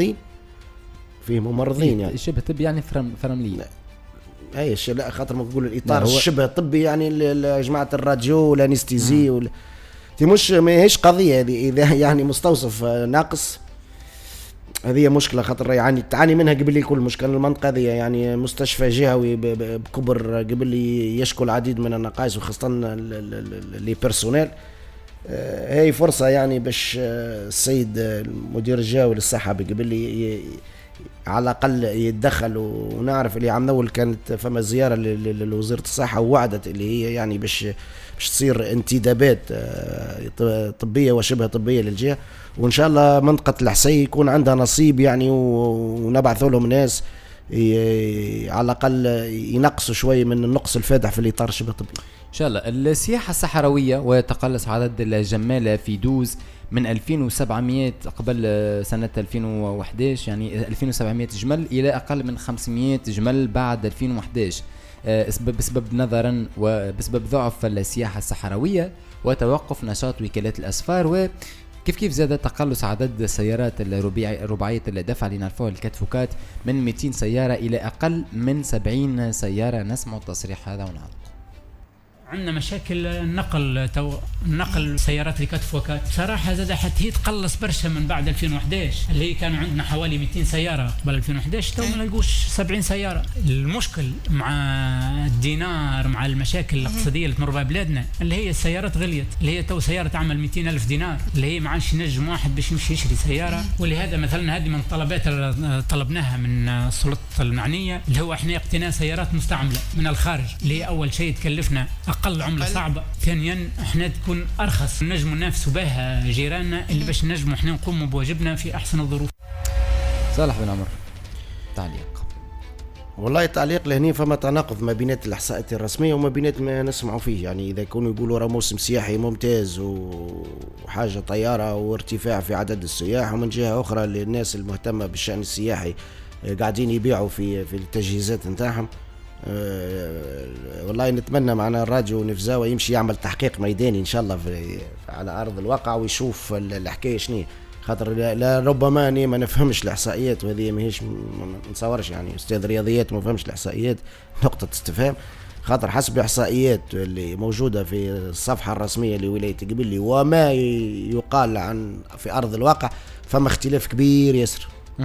ممرضين يعني شبه طبي يعني فرملية. اي لا خاطر ما نقول الاطار الشبه طبي يعني جماعه الراديو والانستيزي مش ما هيش قضيه هذه. اذا يعني مستوصف ناقص هذه مشكله، خاطر يعني تعاني منها قبل لي كل مشكله المنطقه هذه، يعني مستشفى جهوي بكبر قبل لي يشكل العديد من النقائص، وخاصه لي بيرسونيل. هي فرصه يعني باش السيد مدير الجهوي للصحه قبل لي على الأقل يتدخل، ونعرف اللي عم نول كانت فما زيارة لوزارة الصحة ووعدت اللي هي يعني باش تصير انتدابات طبية وشبه طبية للجهة، وإن شاء الله منطقة الحسي يكون عندها نصيب يعني، ونبعثوا لهم ناس على الأقل ينقصوا شوي من النقص الفادح في الإطار الشبه طبي إن شاء الله. السياحة الصحراوية ويتقلص عدد الجمالة في دوز من 2700 قبل سنة 2011، يعني 2700 جمل إلى أقل من 500 جمل بعد 2011 بسبب نظرا وبسبب ضعف السياحة الصحراوية وتوقف نشاط وكالات الأسفار كيف زاد تقلص عدد السيارات رباعية الدفع اللي نعرفوها الكاتفوكات من 200 سيارة إلى أقل من 70 سيارة. نسمع التصريح هذا ونعود. عندنا مشاكل نقل سيارات اللي كاتفوكات صراحه زاد حتى هي تقلص برشا من بعد 2011 اللي كانوا عندنا حوالي 200 سياره قبل 2011 تو ما نلقوش 70 سياره. المشكل مع الدينار مع المشاكل الاقتصاديه اللي تمر بها بلادنا اللي هي السيارات غليت اللي هي تو سياره تعمل 200,000 دينار اللي هي ما عادش ينجم واحد باش يمشي يشري سياره. ولهذا مثلا هذه من الطلبات اللي طلبناها من السلطه المعنيه اللي هو احنا اقتناء سيارات مستعمله من الخارج اللي هي اول شيء تكلفنا أقل عملة صعبة. ثانيا احنا تكون أرخص نجم ننافسوا بها جيراننا اللي باش نجموا احنا نقوموا بواجبنا في أحسن الظروف. صالح بن عمر تعليق. والله تعليق لهني فما تناقض ما بينات الإحصاءات الرسمية وما بينات ما نسمعوا فيه. يعني إذا كانوا يقولوا راه موسم سياحي ممتاز وحاجة طيارة وارتفاع في عدد السياح ومن جهة أخرى للناس المهتمة بالشأن السياحي قاعدين يبيعوا في التجهيزات نتاعهم. والله نتمنى معنا الراديو نفزاوة يمشي يعمل تحقيق ميداني إن شاء الله على أرض الواقع ويشوف الحكاية شنو خاطر لا ربما أني ما نفهمش الإحصائيات وهذه ماهيش نصورش يعني أستاذ رياضيات ما فهمش الإحصائيات نقطة استفهام خاطر حسب الإحصائيات اللي موجودة في الصفحة الرسمية لولاية قبلي وما يقال عن في أرض الواقع فما اختلاف كبير يسر.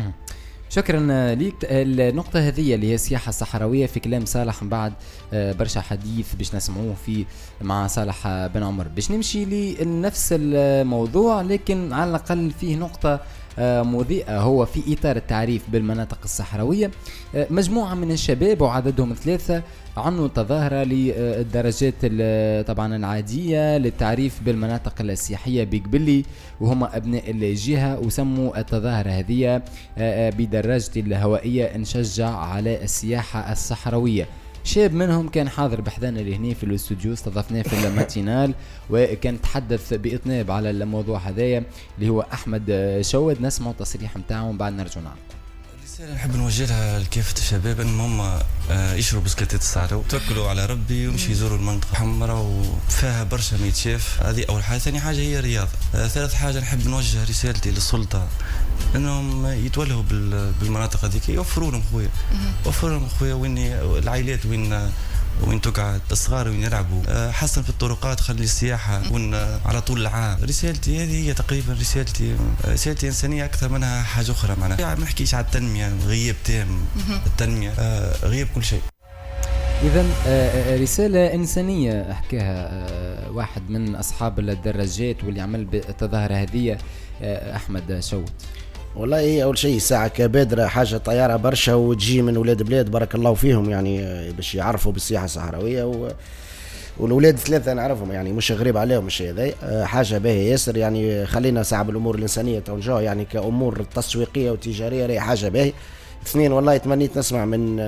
شكرا ليك. النقطة هذه اللي هي السياحة الصحراوية في كلام صالح من بعد برشا حديث باش نسمعوه في مع صالح بن عمر باش نمشي لنفس الموضوع لكن على الأقل فيه نقطة مضيئة. هو في إطار التعريف بالمناطق الصحراوية مجموعة من الشباب وعددهم 3 عنوا تظاهرة للدرجات طبعا العادية للتعريف بالمناطق السياحية بقبلي وهم أبناء الجهة وسموا التظاهرة هذه بدراجة الهوائية نشجع على السياحة الصحراوية. شاب منهم كان حاضر بحذانا لهنا في الاستوديو استضفناه في الماتينال وكان تحدث بإطناب على الموضوع هذايا اللي هو أحمد شود. نسمع تصريح متاعه وبعد نرجع نعلق. رسالة نحب نوجهها لكافة الشباب ان هم يشربوا بسكليتات الصحراء وتوكلوا على ربي ويمشي يزوروا المنطقة حمراء وفيها برشا ما يتشاف. هذه أول حاجة. ثاني حاجة هي الرياضة. ثالث حاجة نحب نوجه رسالتي للسلطة انهم يتولهوا بالمناطق هذيك يوفروا لهم خويا وين العائلات وين تقعد الصغار وين يلعبوا حسن في الطرقات خلي السياحة وين على طول العام. رسالتي هذه هي تقريبا رسالتي إنسانية أكثر منها حاجة أخرى معناها. يعني ما نحكيش على التنمية غياب تام التنمية غياب كل شيء. إذن رسالة إنسانية حكاها واحد من أصحاب الدراجات واللي عمل بالتظاهرة هذه أحمد شوت. والله أول شيء ساعة كبادرة حاجة طيارة برشا وتجي من ولاد بلاد بارك الله فيهم يعني باش يعرفوا بالسياحة الصحراوية والولاد 3 نعرفهم يعني مش غريب عليهم الشيء هذا. حاجة باهية ياسر يعني خلينا صعب الأمور الإنسانية تونجاو يعني كأمور تسويقية وتجارية راهي حاجة باهية. 2 والله تمنيت نسمع من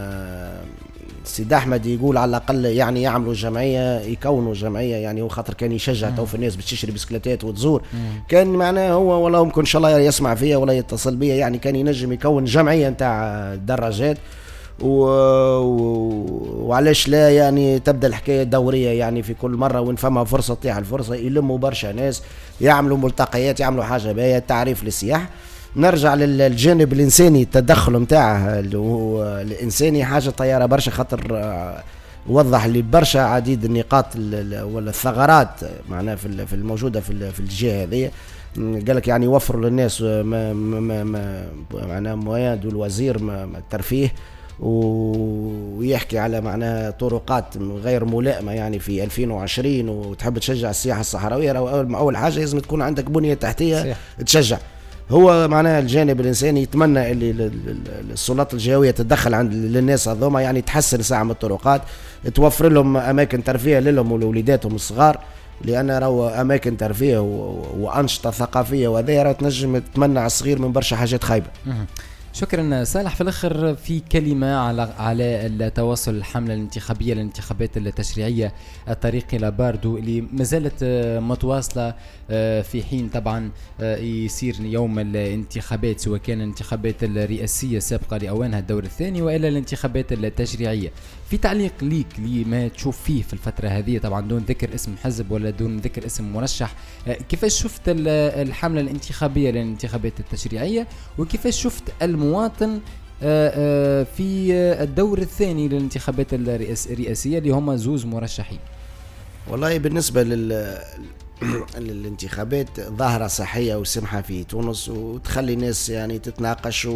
سيد أحمد يقول على الأقل يعني يعملوا جمعية يكونوا جمعية يعني وخاطر كان يشجع تو في الناس باش تشتري بسكليتات وتزور كان معناه هو ولا ممكن إن شاء الله يسمع فيها ولا يتصل بيا يعني كان ينجم يكون جمعية نتاع دراجات وعلاش لا يعني تبدأ الحكاية دورية يعني في كل مرة وين فما فرصة تطيح الفرصة يلموا برشا ناس يعملوا ملتقيات يعملوا حاجة باهية تعريف للسياحة. نرجع للجانب الإنساني التدخل متاعه الإنساني حاجة طيارة برشا خاطر وضح لي برشا عديد النقاط ولا الثغرات معناها في الموجودة في الجهة هذه. قالك يعني يوفروا للناس معناها مواد والوزير الترفيه ويحكي على معناها طرقات غير ملائمة يعني في 2020 وتحب تشجع السياحة الصحراوية. أول حاجة لازم تكون عندك بنية تحتية تشجع. هو معناها الجانب الإنساني يتمنى اللي السلطات الجهوية تتدخل عند للناس هذوما يعني تحسن ساعة من الطرقات توفر لهم أماكن ترفيه لهم ولوليداتهم الصغار لأن راهو أماكن ترفيه وأنشطة ثقافية وهذا راه تنجم تمنع الصغير من برشا حاجات خايبة. شكرا صالح. في الاخر في كلمه على التواصل الحمله الانتخابيه للانتخابات التشريعيه الطريق الى باردو اللي ما زالت متواصله في حين طبعا يصير يوم الانتخابات، سواء كان الانتخابات الرئاسيه السابقه لاوانها الدور الثاني والا الانتخابات التشريعيه. في تعليق ليك لما تشوف فيه في الفتره هذه، طبعا دون ذكر اسم حزب ولا دون ذكر اسم مرشح، كيفاش شفت الحمله الانتخابيه للانتخابات التشريعيه وكيفاش شفت المواطن في الدور الثاني للانتخابات الرئاسيه اللي هم زوز مرشحين؟ والله بالنسبه للانتخابات ظاهره صحيه وسمحه في تونس، وتخلي الناس يعني تتناقش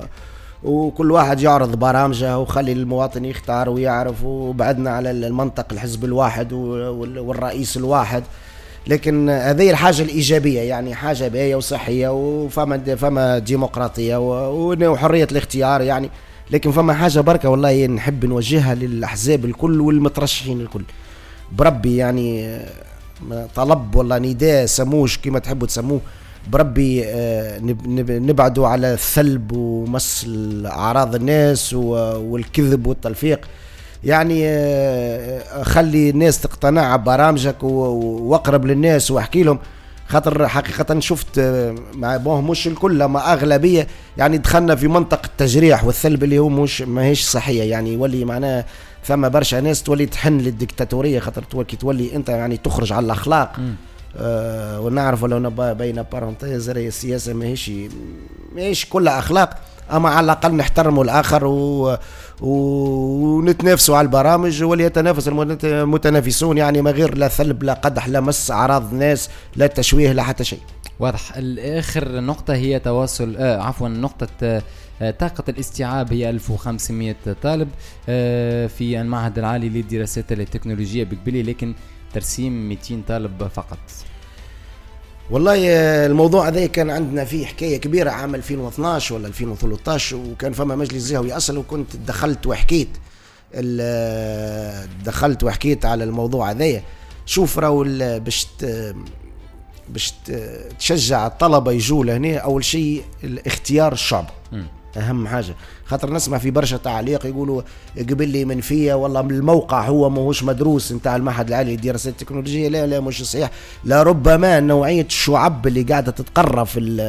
وكل واحد يعرض برامجه وخلي المواطن يختار ويعرف، وبعدنا على المنطق الحزب الواحد والرئيس الواحد. لكن هذه الحاجة الإيجابية، يعني حاجة باهية وصحية وفما ديمقراطية وحرية الاختيار يعني. لكن فما حاجة بركة والله نحب نوجهها للأحزاب الكل والمترشحين الكل بربي، يعني طلب والله نداء سموش كما تحبوا تسموه بربي، نبعدوا على الثلب ومس أعراض الناس والكذب والتلفيق. يعني خلي الناس تقتنع ببرامجك واقرب للناس واحكي لهم، خاطر حقيقة شفت مش الكل ما أغلبية يعني دخلنا في منطقة التجريح والثلب اللي هو ما هيش صحية، يعني يولي معناه ثم برشا ناس تولي تحن للديكتاتورية، خاطر تولي أنت يعني تخرج على الأخلاق. ونعرف لو بين بارنتيز السياسة ما هيش كلها أخلاق، أما على الأقل نحترموا الآخر ونتنافسوا على البرامج وليتنافس المتنافسون، يعني ما غير لا ثلب لا قدح لا مس أعراض الناس لا تشويه لا حتى شيء. واضح. الآخر نقطة هي تواصل نقطة طاقة الاستيعاب هي 1500 طالب في المعهد العالي للدراسات التكنولوجية بقبلي، لكن ترسيم 200 طالب فقط. والله الموضوع هذا كان عندنا فيه حكاية كبيرة عام 2012 ولا 2013، وكان فما مجلس جهوي أصل، وكنت دخلت وحكيت على الموضوع هذا. شوف راهو باش تشجع الطلبة يجوا لهنا، أول شيء الاختيار الشعب أهم حاجة، خاطر نسمع في برشا تعليق يقولوا قبل لي منفية والله الموقع هو ماهوش مدروس نتاع المعهد العالي للدراسات التكنولوجية. لا مش صحيح. لربما نوعية الشعب اللي قاعدة تتقرب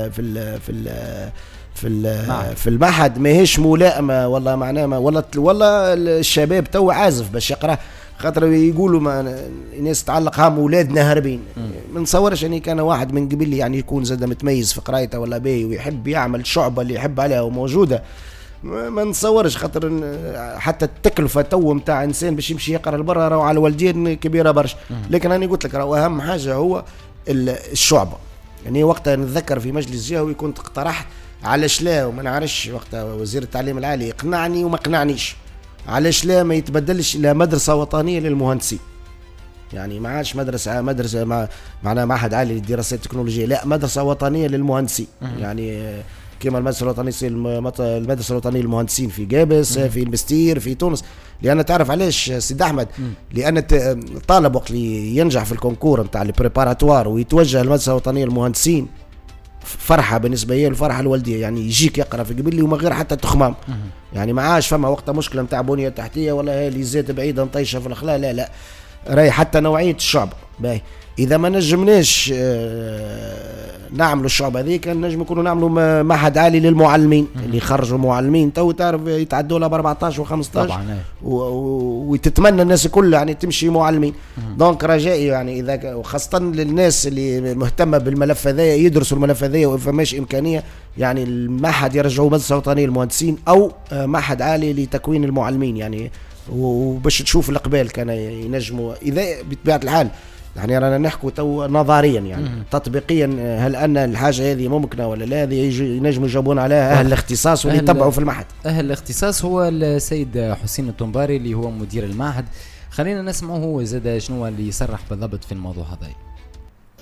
في المعهد ماهيش ملائمة، والله معناه والله الشباب تو عازف باش يقرأ، خاطر يقولوا الناس تعلق هم اولادنا هاربين. ما نتصورش اني كان واحد من قبل يعني يكون زاد متميز في قرايته ولا باهي ويحب يعمل شعبه اللي يحب عليها وموجوده، ما نتصورش، خاطر حتى التكلفه تو نتاع انسان باش يمشي يقرا لبرا راهو على الوالدين كبيره برشا. لكن انا قلت لك راهو اهم حاجه هو الشعبه. يعني وقتها نتذكر في مجلس جهوي كنت اقترحت علاش لا، وما نعرفش وقتها وزير التعليم العالي يقنعني وما قنعنيش، علاش لا ما يتبدلش الى مدرسه وطنيه للمهندسين. يعني ما عادش مدرسه معنا معهد عالي للدراسات التكنولوجيه، لا مدرسه وطنيه للمهندسين. يعني كما المدرسه الوطنيه للمهندسين في جابس في المستير في تونس. لان تعرف علاش سيد احمد؟ لان الطالب وقت اللي ينجح في الكونكور نتاع البريباراتوار ويتوجه للمدرسه الوطنيه للمهندسين فرحه بالنسبه لي الفرحه الوالديه، يعني يجيك يقرا في قبلي وما غير حتى تخمام. يعني ما عادش فما وقتها مشكله نتاع بنيه تحتيه ولا هي ليزات بعيده نطيشه في الاخلاق، لا راي حتى نوعيه الشعب باهي. اذا ما نجمناش نعملوا الشعب هذيك نجم نكونوا نعملوا معهد عالي للمعلمين اللي يخرجوا المعلمين تو تعرف يتعدوا لها ب 14 و15 طبعا، وتتمنى الناس الكل يعني تمشي معلمين. دونك رجائي يعني اذا وخاصه للناس اللي مهتمه بالملف هذا يدرسوا الملف هذا وما فماش امكانيه، يعني المعهد يرجعوا مدرسه وطنيه للمهندسين او معهد عالي لتكوين المعلمين، يعني وباش تشوف القبال كان ينجموا اذا بطبيعه الحال. يعني رانا نحكوا تو نظريا، يعني تطبيقيا هل ان الحاجه هذه ممكنه ولا لا؟ هذه ينجموا يجاوبون عليها اهل الاختصاص واللي يتبعوا في المعهد. اهل الاختصاص هو السيد حسين الطنباري اللي هو مدير المعهد. خلينا نسمعه هو زاد شنو اللي يصرح بالضبط في الموضوع هذا.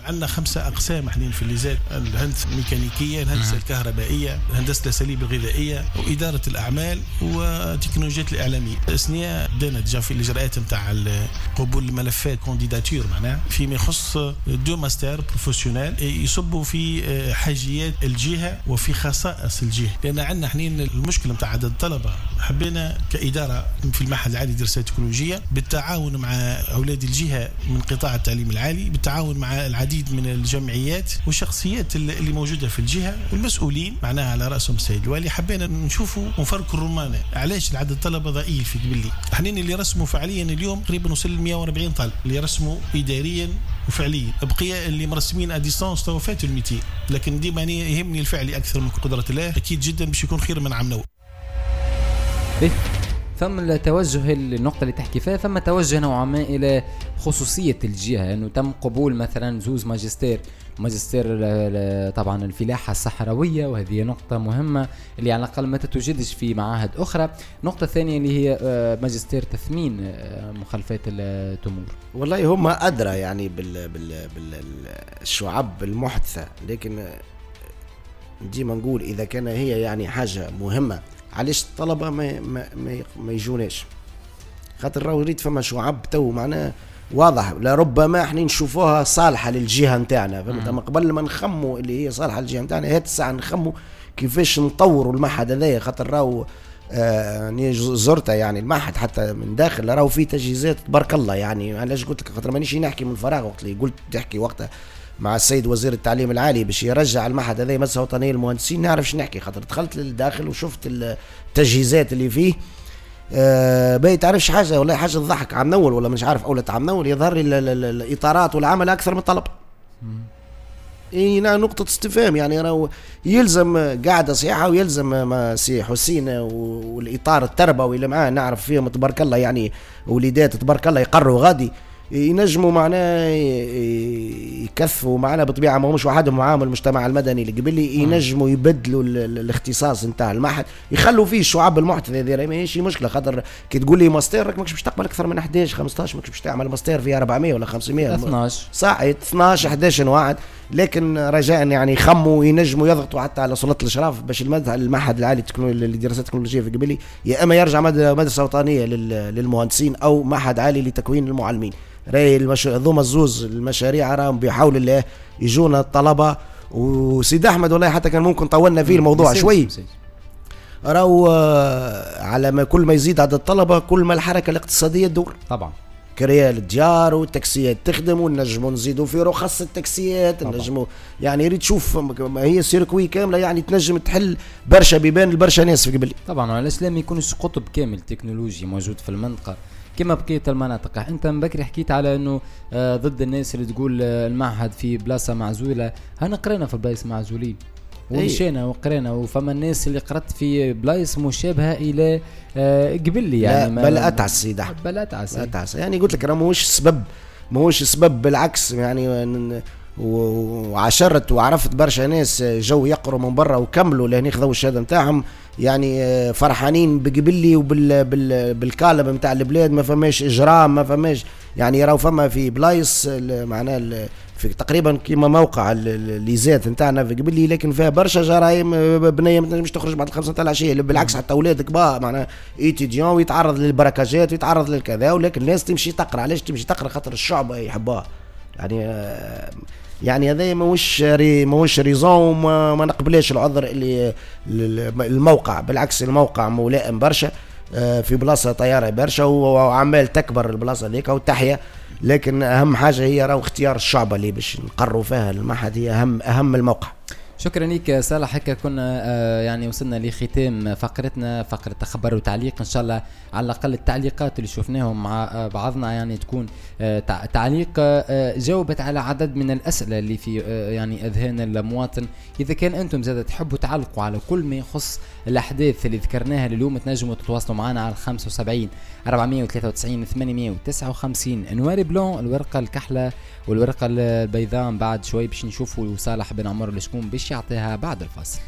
عندنا 5 أقسام حاليا في الليزات: الهندسة الميكانيكية، الهندسة الكهربائية، الهندسة الأساليب الغذائية، وإدارة الأعمال، وتكنولوجيات الإعلامية. السنية بدأنا ديجا في الإجراءات نتاع قبول الملفات كونديداتور، معناها فيما يخص 2 ماستر بروفيسيونيل يصبوا في حاجيات الجهة وفي خصائص الجهة، لأن عندنا حنين المشكلة نتاع عدد الطلبة. حبينا كإدارة في المعهد العالي للدراسات التكنولوجية بالتعاون مع أولاد الجهة من قطاع التعليم العالي، بالتعاون مع العديد من الجمعيات والشخصيات اللي موجودة في الجهة والمسؤولين معناها على رأسهم السيد الوالي، حبينا نشوفوا ونفرقوا الرمانة. علاش العدد الطلبة ضئيل في قبلي؟ حنين اللي رسموا فعليا اليوم تقريبا وصل ل 140 طالب اللي رسموا إداريا وفعليا. بقية اللي مرسمين اديستانس تو فاتوا ال 200، لكن ديما يهمني الفعلي أكثر من قدرة الله. أكيد جدا باش يكون خير من عام نو. ثم التوجه النقطة اللي تحكي فيها، ثم توجه نوعا ما إلى خصوصية الجهة، أنه تم قبول مثلا 2 ماجستير طبعا الفلاحة الصحراوية، وهذه نقطة مهمة اللي على الأقل ما تتوجدش في معاهد أخرى. نقطة ثانية اللي هي ماجستير تثمين مخالفات التمور. والله هم أدرى يعني بالشعب المحدثة، لكن ديما نقول إذا كان هي يعني حاجة مهمة علاش الطلبة ما يجوناش؟ خاطر راهو يريد فما شعب تو معناه واضح، لربما احنا نشوفوها صالحة للجهة نتاعنا، فهمت؟ ما قبل ما نخمو اللي هي صالحة للجهة نتاعنا، هات الساعة نخمو كيفاش نطوروا المعهد هذايا. خاطر راهو أنا زرته يعني المعهد حتى من داخل راهو فيه تجهيزات تبارك الله. يعني علاش قلت لك؟ خاطر مانيش نحكي من فراغ، وقت اللي قلت تحكي وقتها مع السيد وزير التعليم العالي باش يرجع المعهد هذا مدرسة وطنية للمهندسين، نعرفش نحكي. خاطر دخلت للداخل وشفت التجهيزات اللي فيه، باي تعرفش حاجة ولا حاجة تضحك. عام نول ولا مش عارف أولى عام نول يظهر لي الإطارات والعمل أكثر من الطلب. نقطة استفهام يعني. أنا يلزم قاعدة صحيحة، ويلزم سي حسين والإطار التربوي اللي معاه نعرف فيهم تبارك الله، يعني وليدات تبارك الله يقروا غادي ينجموا معنا يكثفوا معنا بطبيعة. ما همش وحدهم معاهم المجتمع المدني اللي قبل لي ينجموا يبدلوا الاختصاص نتاع المعهد، يخلوا فيه الشعب المحتذى هذه ماشي مشكلة. خاطر كي تقول لي ماستر راك ماكش باش تقبل أكثر من 11 15، ماكش باش تعمل ماستر فيها 400 ولا 500 12 صح 12 11 واحد. لكن رجاء يعني يخموا ينجموا يضغطوا حتى على سلطة الإشراف باش المعهد العالي للدراسات التكنولوجية في قبلي يا إما يرجع مدرسة وطنية للمهندسين أو معهد عالي لتكوين المعلمين. راي ذوما الزوز المشاريع راهم بحول الله يجونا الطلبة. وسيد أحمد والله حتى كان ممكن طولنا فيه الموضوع شوي، راهو على ما كل ما يزيد عدد الطلبة كل ما الحركة الاقتصادية تدور طبعا. كريال الديار والتاكسيات تخدم، ونجموا نزيدوا في رخص التاكسيات، نجموا يعني يريد تشوف هي سيركوي كامله يعني تنجم تحل برشا بيبان البرشا ناس في قبل. طبعا علاش لا ما يكونش قطب كامل تكنولوجي موجود في المنطقه كما بقيه المناطق. انت من بكري حكيت على انه ضد الناس اللي تقول المعهد في بلاصه معزوله، هنا قرينا في بلايص معزولين ومشينا وقرينا، وفما الناس اللي قرأت في بلايص مشابهه الى قبل لي يعني بل اتعس سيد احمد، بل اتعس يعني قلت لك راه ماهوش سبب بالعكس يعني. وعشرت وعرفت برشا ناس جو يقروا من برا وكملوا لهني خذوا الشهاده نتاعهم يعني فرحانين بقبلي وبالكالب نتاع البلاد. ما فماش اجرام، ما فماش يعني راهو فما في بلايص معناها في تقريبا كيما موقع الليزات نتاعنا في قبلي، لكن فيها برشا جرائم. بنيه ما تنجمش تخرج بعد 5 تاع العشيه، بالعكس حتى اولاد كبار معناها ايتيديون ويتعرض للبركاجات ويتعرض للكذا، ولكن الناس تمشي تقرا. علاش تمشي تقرا؟ خاطر الشعب يحبها يعني هذا ماهوش ريزون. ما نقبلش العذر اللي الموقع، بالعكس الموقع ملائم برشا في بلاصه طياره برشا وعمال تكبر البلاصه ذيك والتحيه. لكن اهم حاجه هي راهو اختيار الشعب اللي باش نقروا فيها المعهد، هي اهم الموقع. شكرا لك صالح. هكا كنا يعني وصلنا لختام فقرتنا، فقرة خبر وتعليق. ان شاء الله على الاقل التعليقات اللي شفناهم مع بعضنا يعني تكون تعليق جاوبت على عدد من الاسئله اللي في يعني اذهان المواطن. اذا كان انتم زاد تحبوا تعلقوا على كل ما يخص الاحداث اللي ذكرناها اليوم، تنجموا تتواصلوا معنا على 75 493 859 نوار بلون، الورقه الكحله والورقه البيضاء. بعد شوي باش نشوفوا صالح بن عمر اللي شكون باش يعطيها بعد الفاصل.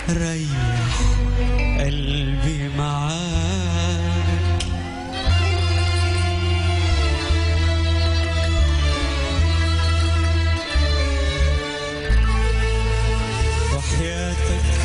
ريح قلبي معاك وحياتك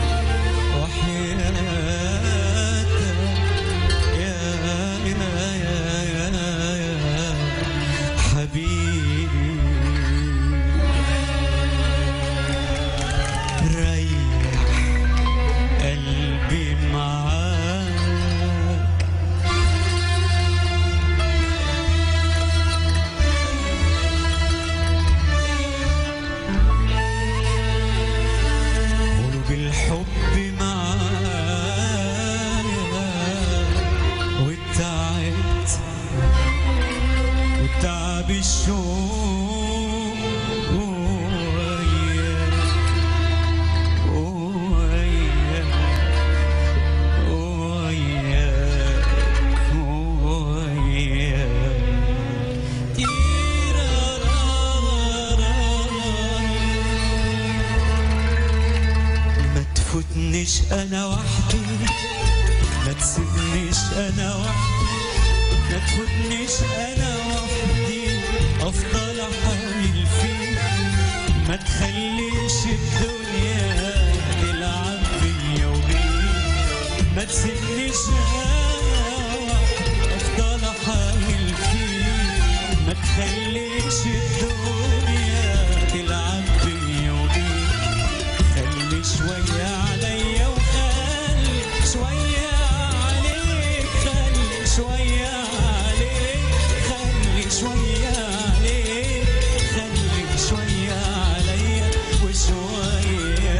أنا وحدي ما تسيبنيش أنا وحدي ما تفوتنيش أنا وحدي أفضل أحاول فيك ما تخليش الدنيا تلعب بيا وبيك ما تسيبنيش أنا وحدي أفضل أحاول فيك ما تخليش الدنيا تلعب بيا وبيك خلي شوية عليا شوية عليك خلي شوية عليك خلي شوية عليك خلي شوية عليا وشوية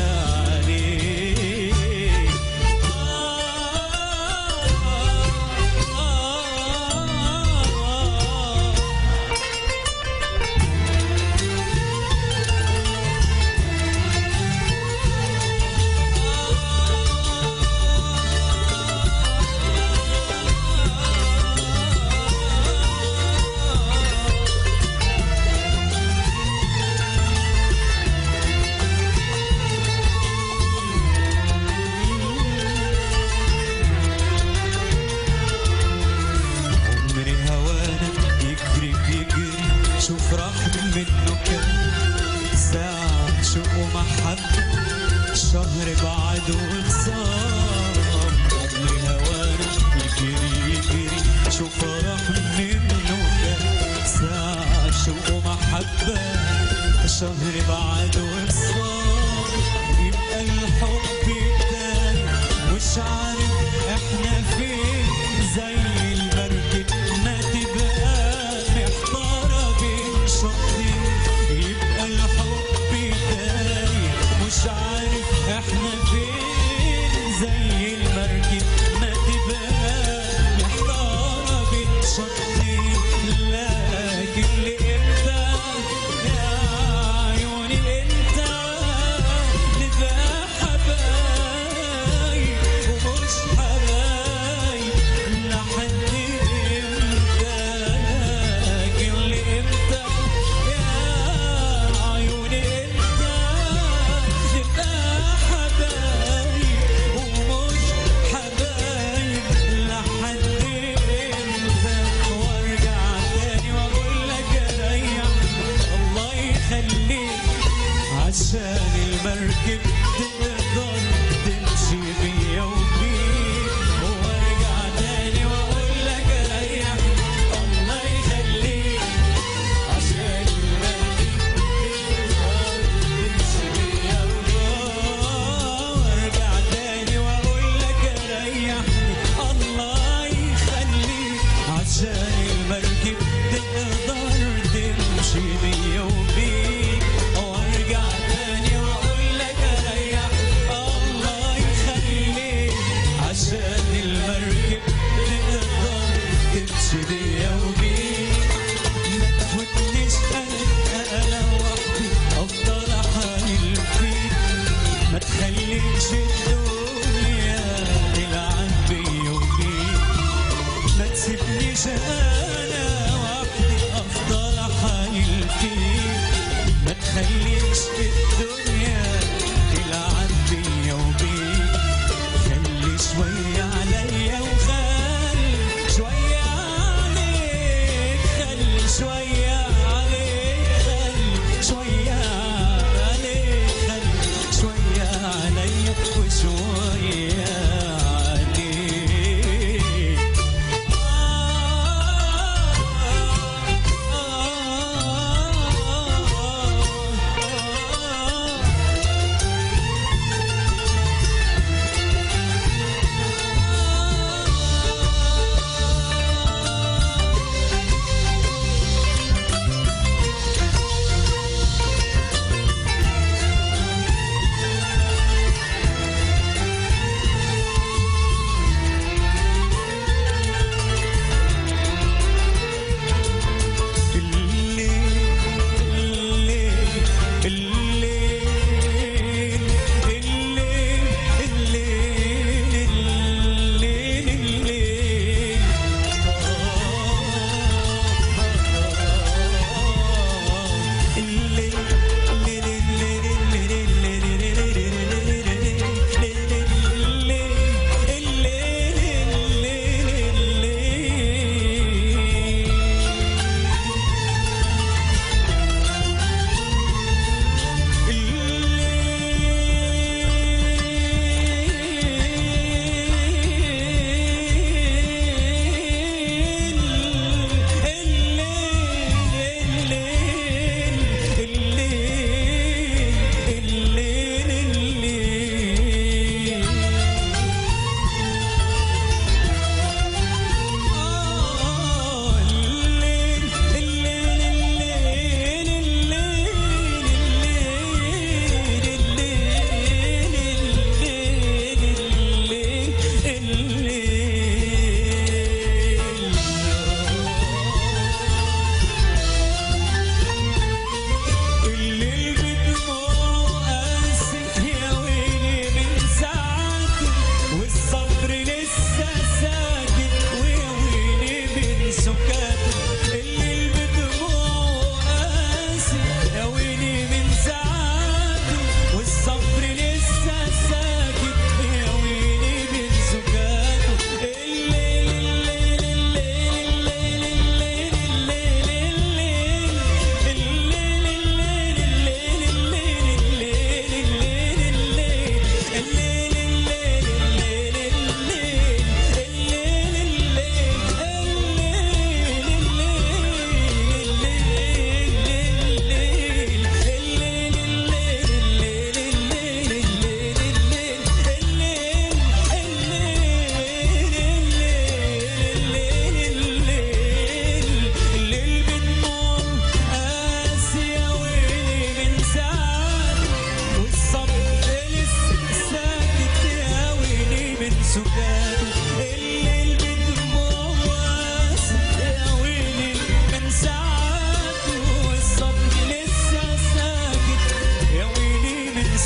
عليك شوف راح منه كم ساعة شوق ومحبة شهر بعد وتصاب عمري هوانا يجري يجري شوف راح منه كم ساعة شوق ومحبة شهر بعد وتصاب يبقى الحب تاني مش عارف احنا فين زي المركب ما تبقى يبقى الحب تاني مش عارف احنا فين زي المركب ما تبقى محتارة بين شطين لكن لإمتى يا عيوني انت نبقى حبايب ومش حبايب لحد امتى لكن لإمتى عشان المركب تقدر تمشي بيا وبيك وارجع تاني واقول لك ريح الله يخليك عشان المركب تقدر تمشي بيا وبيك وارجع تاني واقول لك ريحني الله يخليك عشان المركب تقدر تمشي بيا وبيك وارجع تاني واقول لك ريحني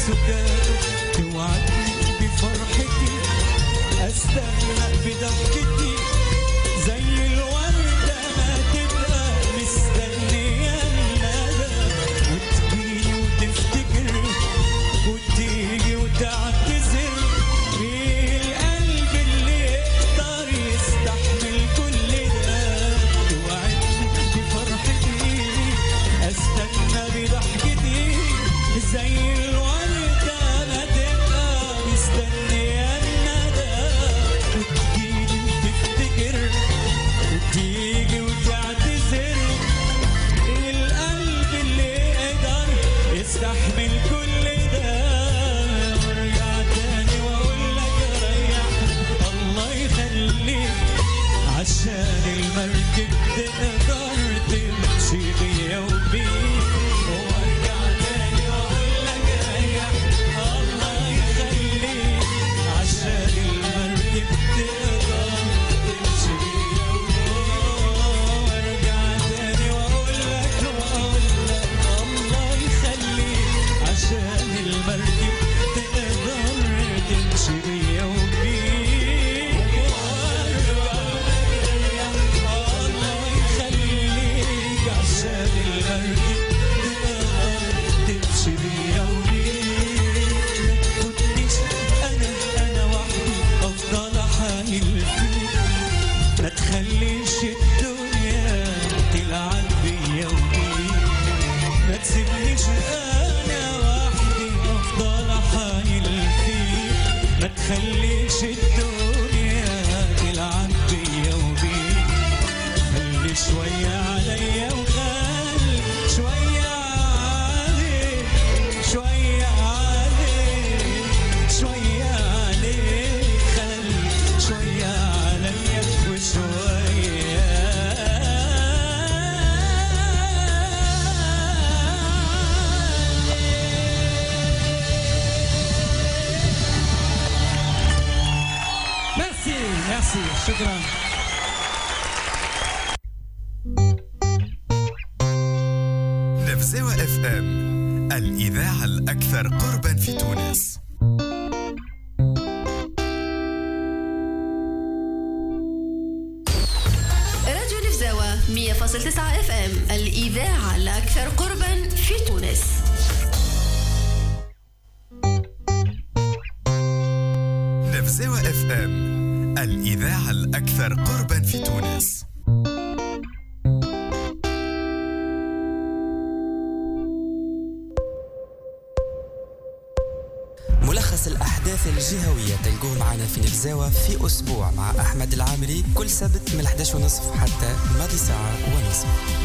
سكاته توعدني بفرحتي استنى بضحكتي زي الوردة ما تبقى مستنية الندى وتجيلي وتفتكر وتيجي وتعتذر القلب اللي يقدر يستحمل كل ده توعدني بفرحتي استنى بضحكتي زي الوردة ما تبقى مستنية الندى وتجيلي وتفتكر وتيجي وتعتذر القلب اللي يقدر يستحمل كل ده وارجع تاني واقول لك ريح الله يخليك عشان المركب تقدر تمشي بيا وبيك وارجع تاني واقول لك ريح الله يخليك عشان المركب تقدر تمشي بيا وبيك وارجع تاني واقول لك الله يخليك عشان المركب تقدر تمشي بيا وبيك الله يخليك عشان المركب تقدر تمشي بيا وبيك كنتش انا وحدي افضل حايل فيك ما تخليش الدنيا تلعب بيا وبيك ما تسيبنيش انا وحدي افضل حايل فيك ما تخليش الدنيا تلعب بيا وبيك خلي شوية عليا وخلي شوية عليك شوية عليك شوية عليك خلي شوية عليا وشوية ميرسي شكرا نفزاوة اف ام الإذاعة الأكثر قربا في تونس. راديو نفزاوة 100.9 اف ام الإذاعة الأكثر قربا في تونس. نفزاوة اف ام الإذاعة الأكثر قربا في تونس. ملخص الأحداث الجهوية تلقوه معنا في نفزاوة في أسبوع مع أحمد العامري كل سبت من 11:30 حتى ماضي ساعة ونصف.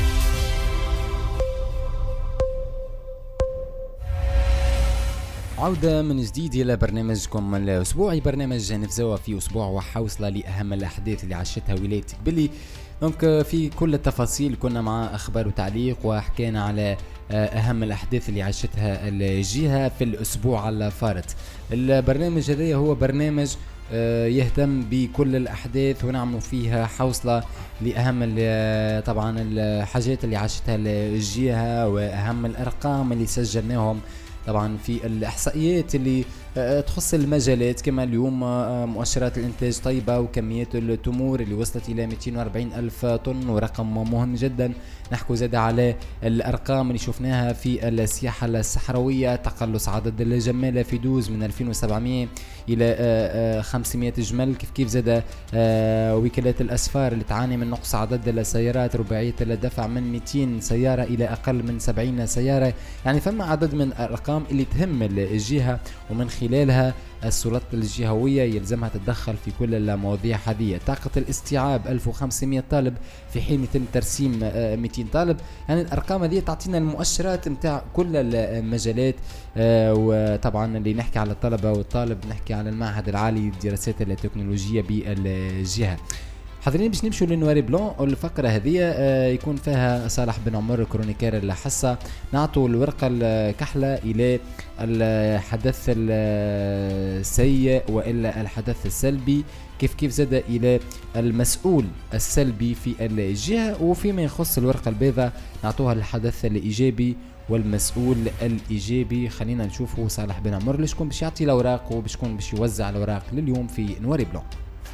عودة من جديد إلى برنامجكم الأسبوعي، برنامج نفزاوة في أسبوع وحوصلة لأهم الأحداث اللي عاشتها ولاية قبلي. دونك في كل التفاصيل كنا مع أخبار وتعليق وحكينا على أهم الأحداث اللي عاشتها الجهة في الأسبوع الفارط. البرنامج هذا هو برنامج يهتم بكل الأحداث ونعمل فيها حوصلة لأهم طبعا الحاجات اللي عاشتها الجهة وأهم الأرقام اللي سجلناهم طبعا في الإحصائيات اللي تخص المجالات. كما اليوم مؤشرات الإنتاج طيبة وكميات التمور اللي وصلت إلى 240 ألف طن ورقم مهم جدا. نحكو زاد على الأرقام اللي شفناها في السياحة الصحراوية، تقلص عدد الجمالة في دوز من 2700 إلى 500 جمل. كيف زاد وكالات الأسفار اللي تعاني من نقص عدد السيارات، رباعية الدفع من 200 سيارة إلى أقل من 70 سيارة. يعني فما عدد من الأرقام اللي تهم الجهة ومن خلالها السلطات الجهوية يلزمها تتدخل في كل المواضيع هذه. طاقة الاستيعاب 1500 طالب في حين يتم ترسيم 200 طالب. يعني الأرقام هذه تعطينا المؤشرات متاع كل المجالات. وطبعا اللي نحكي على الطلبة والطالب نحكي على المعهد العالي للدراسات التكنولوجية بالجهة. حاضرين باش نمشوا للنواري بلون. والفقرة هذه يكون فيها صالح بن عمر كرونيكار الحصة، نعطوا الورقة الكحلة إلى الحدث السيء وإلا الحدث السلبي، كيف زاد إلى المسؤول السلبي في الجهة. وفيما يخص الورقة البيضاء نعطوها الحدث الإيجابي والمسؤول الايجابي. خلينا نشوفوا صالح بن عمر اللي شكون باش يعطي الاوراق وبشكون باش يوزع الاوراق لليوم في نواري بلون.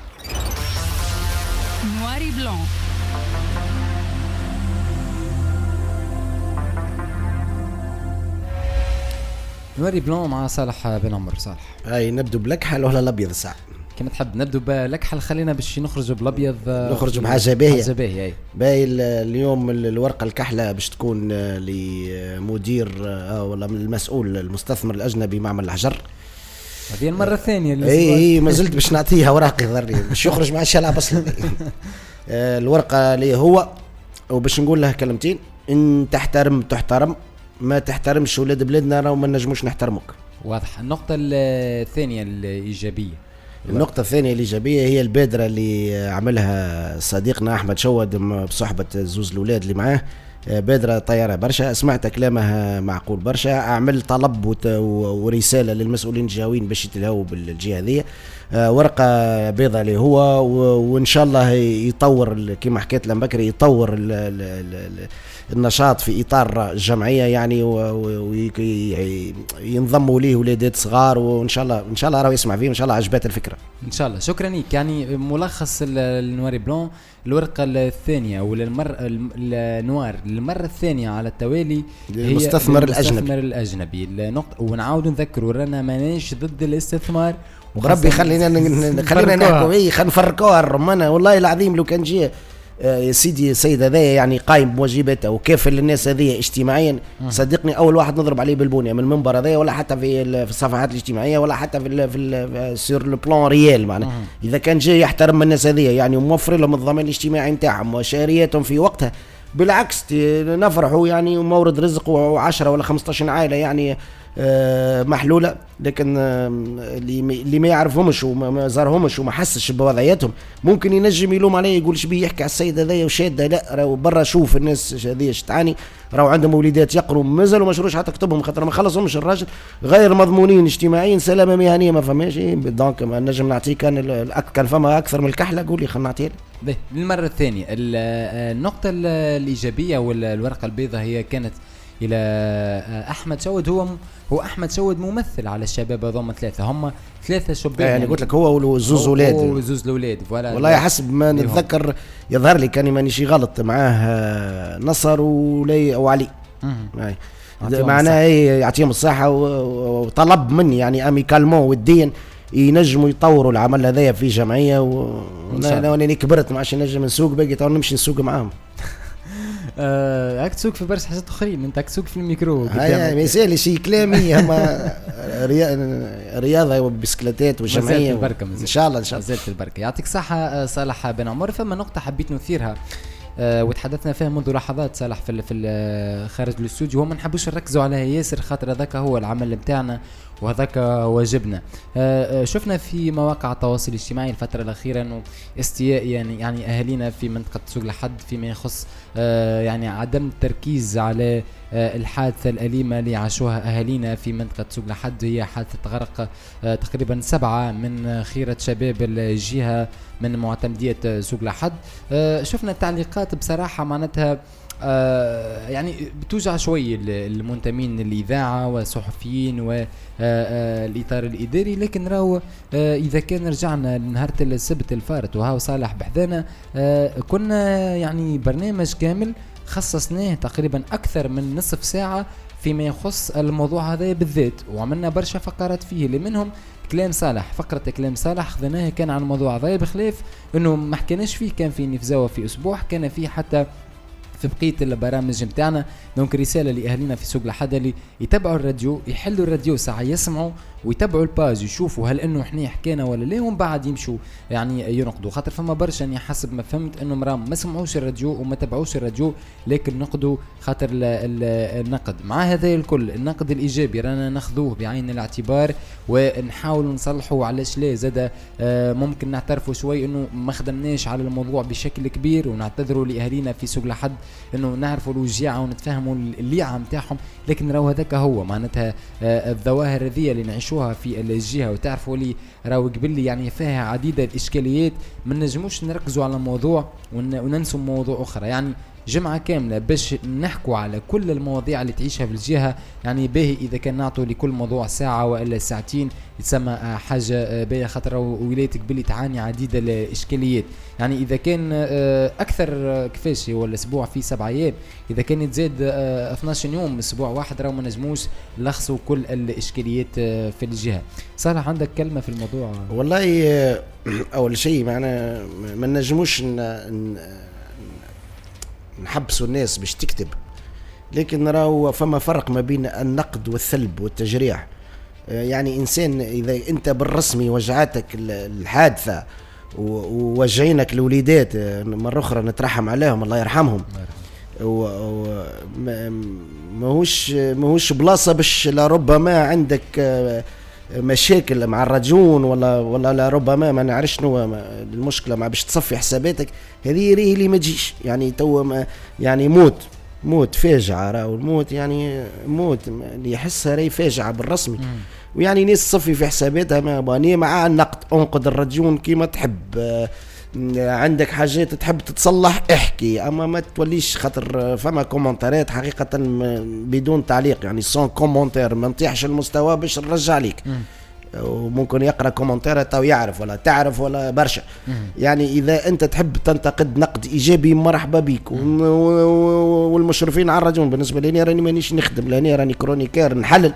نواري بلون. نواري بلون مع صالح بن عمر. صالح هاي نبدو بلكحل ولا الابيض الساعه؟ كما تحب نبدو بلكحل. خلينا باش نخرجوا بالابيض. نخرج بحاجه باهيه. حاجه باهيه. باهي اليوم الورقه الكحله باش تكون لمدير ولا المسؤول المستثمر الاجنبي معمل الحجر. هذه المره الثانيه اللي اي ما زلت باش نعطيها وراقي ضرني باش يخرج مع الشلع بصل. الورقه اللي هو وباش نقول له كلمتين. ان تحترم تحترم، ما تحترمش ولاد بلادنا راهو ما نجموش نحترموك. واضح. النقطه الثانيه الايجابيه. النقطة الثانية الإيجابية هي البادرة اللي عملها صديقنا أحمد شود بصحبة زوز الأولاد اللي معاه. بادرة طيارة برشا، سمعت كلامها معقول برشا. أعمل طلب ورسالة للمسؤولين الجهويين باش يتلهوا بالجهة هذه. ورقة بيضة اللي هو وإن شاء الله يطور كما حكيت لهم بكري، يطور النشاط في إطار الجمعية يعني، وينضموا ليه ولادات صغار، وإن شاء الله راهو يسمع فيه، وإن شاء الله عجبات الفكرة إن شاء الله. شكرا لك. يعني ملخص النواري بلون الورقة الثانية ولا النوار المرة الثانية على التوالي هي المستثمر الأجنبي. النقطة ونعاود نذكروا رانا ماناش ضد الاستثمار، وربي خلينا نحكوا خلينا نفرقوها الرمانة. والله العظيم لو كان جي يا سيدي السيد هذا يعني قايم بواجباته وكافل للناس هذه اجتماعيا، صدقني اول واحد نضرب عليه بالبنيه من المنبر هذا، ولا حتى في الصفحات الاجتماعيه، ولا حتى في سور لو بلان ريال معناها. اذا كان جاي يحترم الناس هذه يعني وموفر لهم الضمان الاجتماعي نتاعهم وشهرياتهم في وقتها، بالعكس نفرحوا يعني، ومورد رزق و10 ولا 15 عائله يعني محلوله. لكن اللي ما يعرفهمش وما زارهمش وما حسش بوضعياتهم ممكن ينجم يلوم عليه، يقول شبيه يحكي على السيد هذايا وشاده. لا راهو برا شوف الناس هذه اش تعاني، راهو عندهم وليدات يقروا مازالوا ما شروش حتى كتبهم خاطر ما خلصهمش الراجل، غير مضمونين اجتماعيا، سلامه مهنيه ما فماش. دونك ما نجم نعطيك كان فما اكثر من الكحله قولي خلينا نعطيها للمره الثانيه. النقطه الايجابيه والورقه البيضاء هي كانت الى احمد شود. هو احمد شود ممثل على الشباب هذوما ثلاثه، هم ثلاثه شباب يعني قلت لك هو وزوز اولاد. وزوز الاولاد والله حسب ما نتذكر يظهر لي كان مانيش غلط معاه نصر وعلي. معناها يعطيهم الصحه وطلب مني يعني اميكالمون وديا ينجموا يطوروا العمل هذايا في جمعيه. وانا كبرت ما عادش نجم نسوق، باقي تو نمشي نسوق معاهم. هاك تسوق في برشا حاجات اخرين، انت تسوق في الميكرو ما يسالش شي كلامي. هما رياضه وبسكليتات وجمعيه ان شاء الله زادت البركه. يعطيك صحه صالح بن عمر. فما نقطه حبيت نثيرها وتحدثنا فيها منذ لحظات صالح في خارج الاستوديو، وما نحبوش نركزوا عليها ياسر خاطر هذاك هو العمل نتاعنا وهذاك واجبنا. شفنا في مواقع التواصل الاجتماعي الفترة الأخيرة أنه استياء يعني أهالينا في منطقة سوق لحد فيما يخص يعني عدم التركيز على الحادثة الأليمة اللي عاشوها أهالينا في منطقة سوق لحد، هي حادثة غرق تقريبا 7 من خيرة شباب الجهة من معتمدية سوق لحد. شفنا التعليقات بصراحة معناتها يعني بتوجع شوي المنتمين للإذاعة والصحفيين والإطار الإداري، لكن راهو إذا كان رجعنا لنهار السبت الفارط وهاو صالح بحذانا كنا يعني برنامج كامل خصصناه تقريبا أكثر من نصف ساعة فيما يخص الموضوع هذا بالذات، وعملنا برشا فقرات فيه اللي منهم كلام صالح. فقرة كلام صالح خذناها كان عن الموضوع هذا، بخلاف انه ما حكيناش فيه كان في نفزاوة في اسبوع، كان فيه حتى في بقية البرامج متاعنا. دونك رسالة لأهلنا في سوق لحد اللي يتبعوا الراديو، يحلوا الراديو ساعة يسمعوا ويتبعوا الباج يشوفوا هل انه احنا حكينا ولا لا، ومن بعد يمشوا يعني ينقدوا. خاطر فما برشا يعني حسب ما فهمت انه مرام ما سمعوش الراديو وما تبعوش الراديو لكن نقدوا خاطر النقد. مع هذا الكل النقد الايجابي رانا ناخذوه بعين الاعتبار ونحاول نصلحوا. علاش لا زاد ممكن نعترفوا شوي انه ما خدمناش على الموضوع بشكل كبير، ونعتذروا لاهالينا في سوق لحد انه نعرفوا الوجيعه ونتفهموا الليعه نتاعهم. لكن راهو هذاك هو معناتها الظواهر هذه اللي نعيشوها في الجهه، وتعرفوا لي راهو قبل لي يعني فيها عديد الاشكاليات، ما نجموش نركزوا على موضوع وننسوا موضوع اخرى. يعني جمعة كاملة باش نحكوا على كل المواضيع اللي تعيشها في الجهة. يعني باهي إذا كان نعطوا لكل موضوع ساعة وإلا ساعتين يتسمى حاجة باهي، خاطر ولايتك باللي تعاني عديد الإشكاليات. يعني إذا كان أكثر كيفاش هو الأسبوع فيه 7 أيام، إذا كان يتزاد 12 يوم أسبوع واحد راهو ما نجموش نلخصوا كل الإشكاليات في الجهة. صالح عندك كلمة في الموضوع؟ والله أول شيء معنا ما نجموش نحبسوا الناس باش تكتب، لكن راهو فما فرق ما بين النقد والثلب والتجريح. يعني إنسان إذا أنت بالرسمي وجعتك الحادثة ووجعينك الوليدات مرة أخرى نترحم عليهم الله يرحمهم، ماهوش بلاصة باش لربما عندك مشاكل مع الرجون ولا لربما ما نعرفش شنو المشكلة مع باش تصفي حساباتك. هذه ريه اللي ما تجيش يعني تو يعني موت فاجعة، راهو الموت يعني موت اللي يحسها راهي فاجعة بالرسمي. ويعني ناس تصفي في حساباتها ما بانيه مع النقد، انقد الرجون كيما تحب، عندك حاجات تحب تتصلح احكي، اما ما توليش خاطر فما كومنتارات حقيقة بدون تعليق، يعني سون كومنتار ما نطيحش المستوى باش نرجع ليك. وممكن يقرأ كومنتار تو يعرف ولا تعرف ولا برشا. يعني إذا أنت تحب تنتقد نقد إيجابي مرحبا بيك. والمشرفين على الرجون بالنسبة لي راني مانيش نخدم لاني راني كرونيكير نحلل.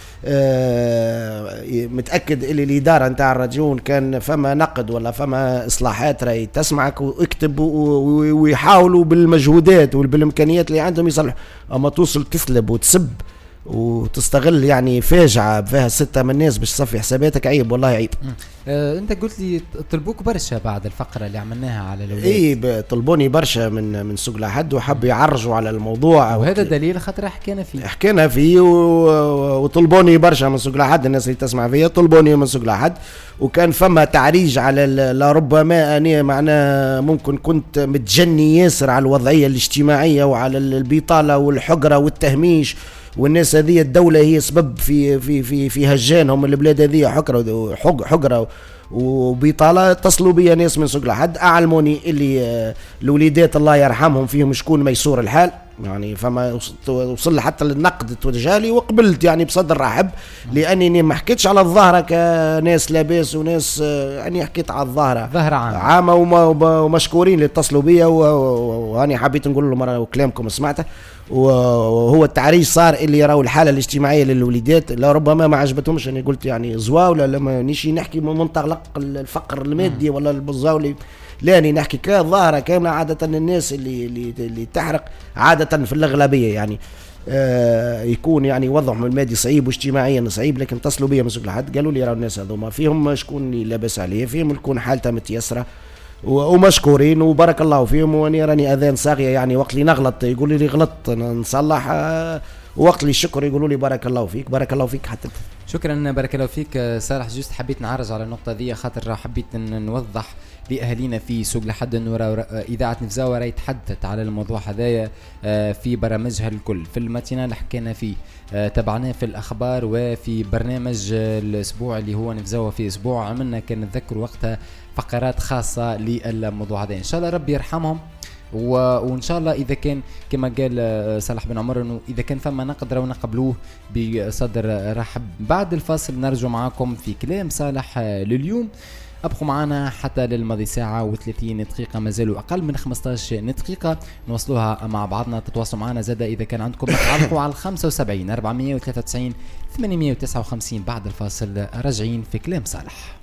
متأكد اللي الإدارة نتاع الرجون كان فما نقد ولا فما إصلاحات راهي تسمعك واكتب ويحاولوا بالمجهودات وبالإمكانيات اللي عندهم يصلحوا. أما توصل تسلب وتسب وتستغل يعني فاجعة فيها 6 من الناس باش تصفي حساباتك، عيب والله عيب. انت قلت لي طلبوك برشا بعد الفقرة اللي عملناها على الأولاد. ايه طلبوني برشا من سوق لحد وحب يعرجوا على الموضوع، وهذا دليل خاطر حكينا فيه وطلبوني برشا من سوق لحد. الناس اللي تسمع فيا طلبوني من سوق لحد، وكان فما تعريج على لربما أنا معنا ممكن كنت متجني ياسر على الوضعية الاجتماعية وعلى البطالة والحقرة والتهميش، والناس هذه الدولة هي سبب في هجانهم البلاد هذه حقرة وبطالة. اتصلوا بي ناس من سوق لحد أعلموني اللي الوليدات الله يرحمهم فيهم شكون ميسور الحال، يعني فما وصل حتى للنقد توجهالي وقبلت يعني بصدر رحب، لأنني ما حكيتش على الظاهرة كناس لاباس وناس، يعني حكيت على الظاهرة عامة ومشكورين اللي اتصلوا بي، وأنا حبيت نقول لهم وكلامكم سمعته. وهو التعريج صار اللي يراو الحالة الاجتماعية للوليدات لا ربما ما عجبتهمش. أنا قلت يعني زوا ولا لما نيجي نحكي من منطلق الفقر المادي ولا البزاولي، لاني نحكي كظاهرة كاملة. عادة الناس اللي تحرق عادة في الأغلبية يعني يكون يعني وضعهم المادي صعيب واجتماعيا صعيب، لكن اتصلوا بي من سوق لحد قالوا لي راهو الناس هذوما فيهم شكون اللي لاباس عليه، فيهم يكون حالته متيسرة ومشكورين وبارك الله فيهم. واني راني اذان صاغيه يعني وقت لي نغلط يقولوا لي غلطت نصلح، وقت لي الشكر يقولوا لي بارك الله فيك. بارك الله فيك حتى شكرا. بارك الله فيك صالح. جوست حبيت نعرج على النقطه ذي خاطر حبيت نوضح لاهالينا في سوق لحد انه اذاعه نفزاوه راهي تحدثت على الموضوع هذايا في برامجها الكل. في الماتينال حكينا فيه، تابعناه في الاخبار، وفي برنامج الاسبوع اللي هو نفزاوه في اسبوع عملنا كان نتذكر وقتها فقرات خاصه للموضوع هذا. ان شاء الله ربي يرحمهم، وان شاء الله اذا كان كما قال صالح بن عمر انه اذا كان فما نقدر ونقبلوه بصدر رحب. بعد الفاصل نرجع معاكم في كلام صالح لليوم. ابقوا معنا حتى للماضي ساعة و30 دقيقة، ما زالوا أقل من 15 دقيقة نوصلوها مع بعضنا. تتواصلوا معنا زادا إذا كان عندكم تعلقوا على 75 493 859. بعد الفاصل راجعين في كلام صالح.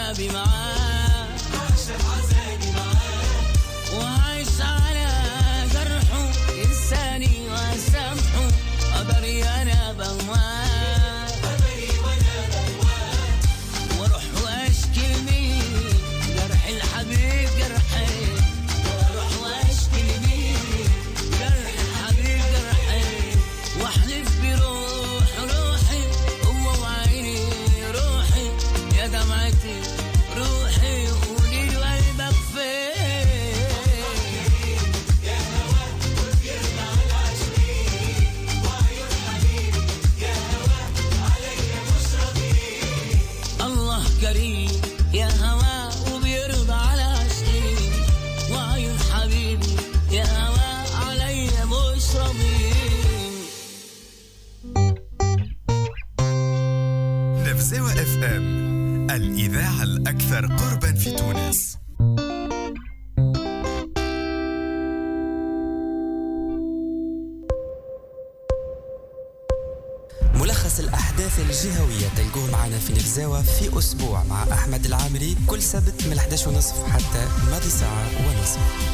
عذابي معاه وعايش على جرحه إنساني وسامحه قدري أنا بواه واروح واشكي لمين جرح الحبيب جرحي واروح واشكي لمين جرح الحبيب جرحي واحلف بروح روحي هو وعيني روحي يا دمعتي روحي قولي له قلبك فين يا هوا وتجرنا على عشرين وعيون حبيبي يا هوا عليا مشربين الله كريم يا هوا وبيرضى على عشرين وعيون حبيبي يا هوا عليا مشربين. نفزاوة اف ام، الإذاعة الأكثر قربا في تونس. ملخص الأحداث الجهوية تلقوه معنا في نفزاوة في أسبوع مع أحمد العامري كل سبت من 11:30 حتى ماضي ساعة ونصف.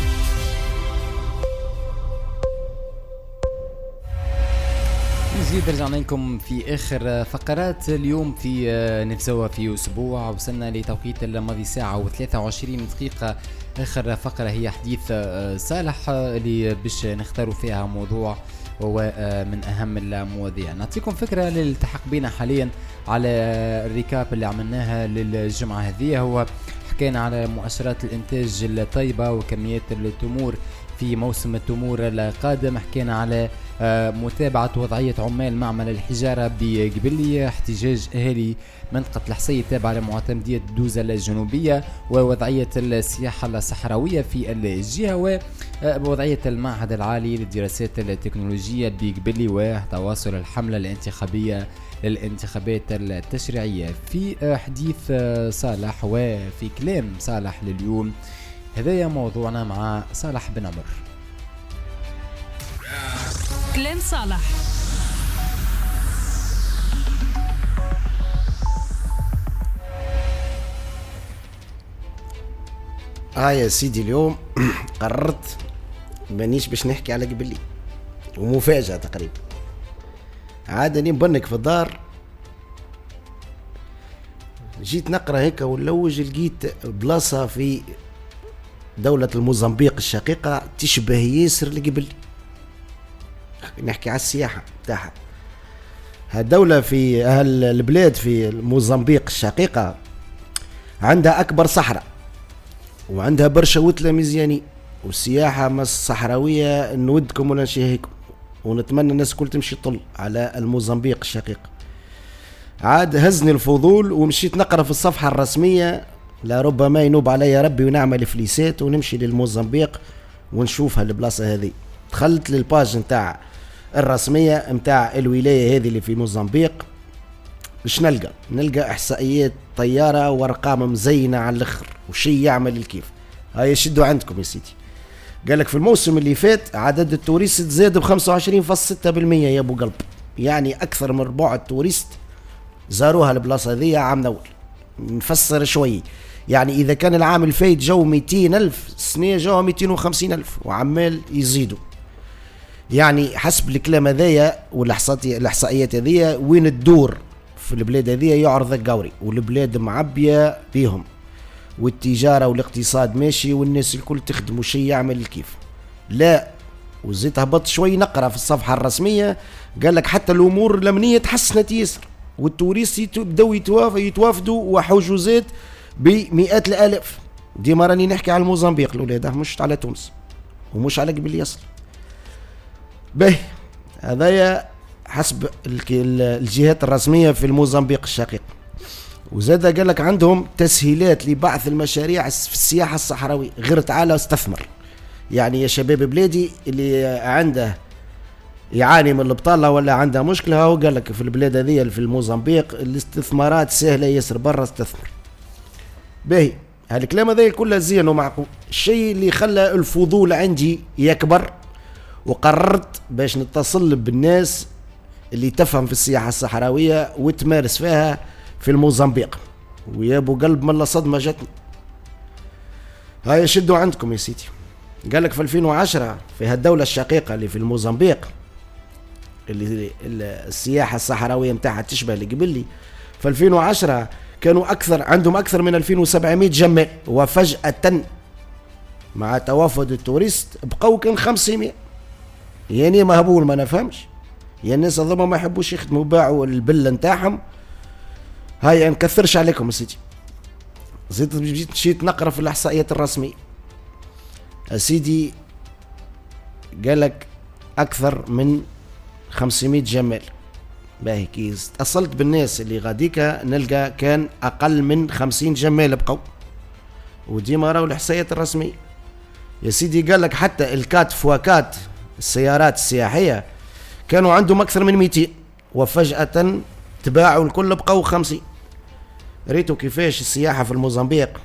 نزيد رجعنا لكم في آخر فقرات اليوم في نفزاوة في أسبوع. وصلنا لتوقيت الماضي ساعة و23 دقيقة. آخر فقرة هي حديث صالح اللي باش نختاروا فيها موضوع هو من أهم المواضيع. نعطيكم فكرة للالتحق بنا حاليا على الريكاب اللي عملناها للجمعة هذه. هو حكينا على مؤشرات الإنتاج الطيبة وكميات التمور في موسم التمور القادم. حكينا على متابعة وضعية عمال معمل الحجارة بقبلية، احتجاج أهالي منطقة الحصية التابعة لمعتمدية دوزة الجنوبية، ووضعية السياحة الصحراوية في الجهة، ووضعية المعهد العالي للدراسات التكنولوجية بقبلي، وتواصل الحملة الانتخابية للانتخابات التشريعية. في حديث صالح وفي كلام صالح لليوم، هذا موضوعنا مع صالح بن عمر. كلام صالح. يا سيدي اليوم قررت مانيش باش نحكي على قبلي، ومفاجأة تقريبا. عادني نبنك في الدار، جيت نقرأ هيك ونلوج، لقيت بلاصة في دولة الموزمبيق الشقيقة تشبه ياسر لقبلي. نحكي على السياحة تاعها. هالدولة في البلاد في موزمبيق الشقيقة عندها أكبر صحراء، وعندها برشا وتلة مزيانين، والسياحة الصحراوية نودكم ونشيهكم، ونتمنى الناس كل تمشي طل على الموزمبيق الشقيقة. عاد هزني الفضول ومشيت نقرأ في الصفحة الرسمية، لربما ينوب علي ربي ونعمل فليسات ونمشي للموزمبيق ونشوفها البلاصة هذه. دخلت للباج نتاع الرسمية نتاع الولاية هذه اللي في موزمبيق. باش نلقى احصائيات طيارة وارقام مزينة على الاخر، وشي يعمل الكيف. هاي شدوا عندكم يا سيدي. قالك في الموسم اللي فات عدد التوريست زاد ب5.6% يا ابو قلب، يعني اكثر من ربع التوريست زاروها البلاصة هذه عام اول. نفسر شوي، يعني اذا كان العام الفايت جو 200,000، السنة جو 250,000 وعمال يزيدوا. يعني حسب الكلام هذايا والاحصائيات هذيا وين تدور في البلاد هذيا يعرض القوري، والبلاد معبية بيهم، والتجارة والاقتصاد ماشي، والناس الكل تخدم وشي يعمل الكيف. لا، وزيت هبط شوي نقرأ في الصفحة الرسمية، قال لك حتى الأمور الأمنية تحسنت ياسر، والتوريست بدأوا يتوافدوا وحجوزات بمئات الآلاف. ديما راني نحكي على الموزمبيق الولاد، مش على تونس ومش على قبل يصل. باهي، هذايا حسب الجهات الرسمية في الموزمبيق الشقيق. وزاد قال لك عندهم تسهيلات لبعث المشاريع في السياحة الصحراوية، غير تعالى استثمر. يعني يا شباب بلادي اللي عنده يعاني من البطالة ولا عنده مشكلة، هو قال لك في البلاد هذه في الموزمبيق الاستثمارات سهلة ياسر، برا استثمر. باهي، هالكلام هذا كله زين ومعقول. الشيء اللي خلى الفضول عندي يكبر، وقررت باش نتصل بالناس اللي تفهم في السياحة الصحراوية وتمارس فيها في الموزمبيق. ويا ابو قلب من صدمه جتني. هاي شدوا عندكم يا سيدي. قال لك في 2010 في هالدوله الشقيقه اللي في الموزمبيق اللي السياحه الصحراويه نتاعها تشبه اللي قبل لي، في 2010 كانوا عندهم اكثر من 2700 جمال، وفجاه مع توافد التوريست بقوا كان 500. يعني مهبول ما نفهمش، يعني الناس هذوما ما يحبوش يخدموا، باعوا البله نتاعهم. هاي نكثرش عليكم يا سيدي، زيد مشيت نقرا في الاحصائيات الرسميه يا سيدي. قالك اكثر من 500 جمال. باهي كي اتصلت بالناس اللي غاديكا نلقى كان اقل من 50 جمال بقوا، وديما راهو الاحصائيات الرسميه يا سيدي. قالك حتى الكات فواكات السيارات السياحيه كانوا عندهم اكثر من 200، وفجاه تباعوا الكل بقوا 50. ريتوا كيفاش السياحه في الموزمبيق.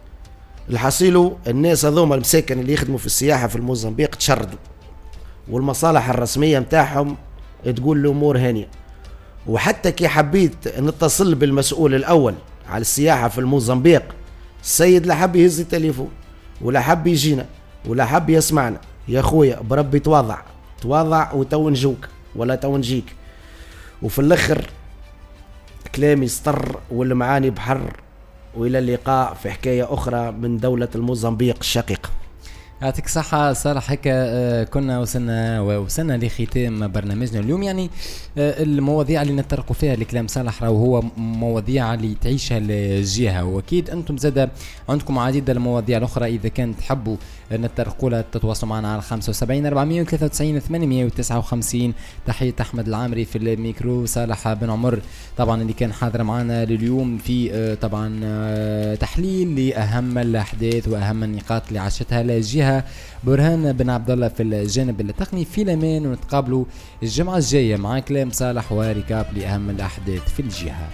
الحصيلو الناس هذوما المساكن اللي يخدموا في السياحه في الموزمبيق تشردوا، والمصالح الرسميه متاعهم تقول الامور هانيه. وحتى كي حبيت نتصل بالمسؤول الاول على السياحه في الموزمبيق، السيد لا حب يهز التليفون ولا حب يجينا ولا حب يسمعنا. يا خويا بربي تواضع وتو نجوك ولا تو نجيك. وفي الاخر كلامي يسطر والمعاني بحر. والى اللقاء في حكايه اخرى من دوله الموزمبيق الشقيقه. يعطيك صحة صالح. هكا كنا وصلنا لختام برنامجنا اليوم. يعني المواضيع اللي نتطرقوا فيها لكلام صالح راهو هو مواضيع اللي تعيشها الجهة، واكيد انتم زاده عندكم عديد المواضيع الاخرى اذا كان تحبوا نتطرقوا لها تتواصلوا معنا على 75 493 859. تحية احمد العامري في الميكرو، صالح بن عمر طبعا اللي كان حاضر معنا لليوم في طبعا تحليل لاهم الاحداث واهم النقاط اللي عاشتها الجهة. برهان بن عبد الله في الجانب التقني. في الامان، ونتقابلوا الجمعة الجاية مع كلام صالح وركاب لأهم الأحداث في الجهة.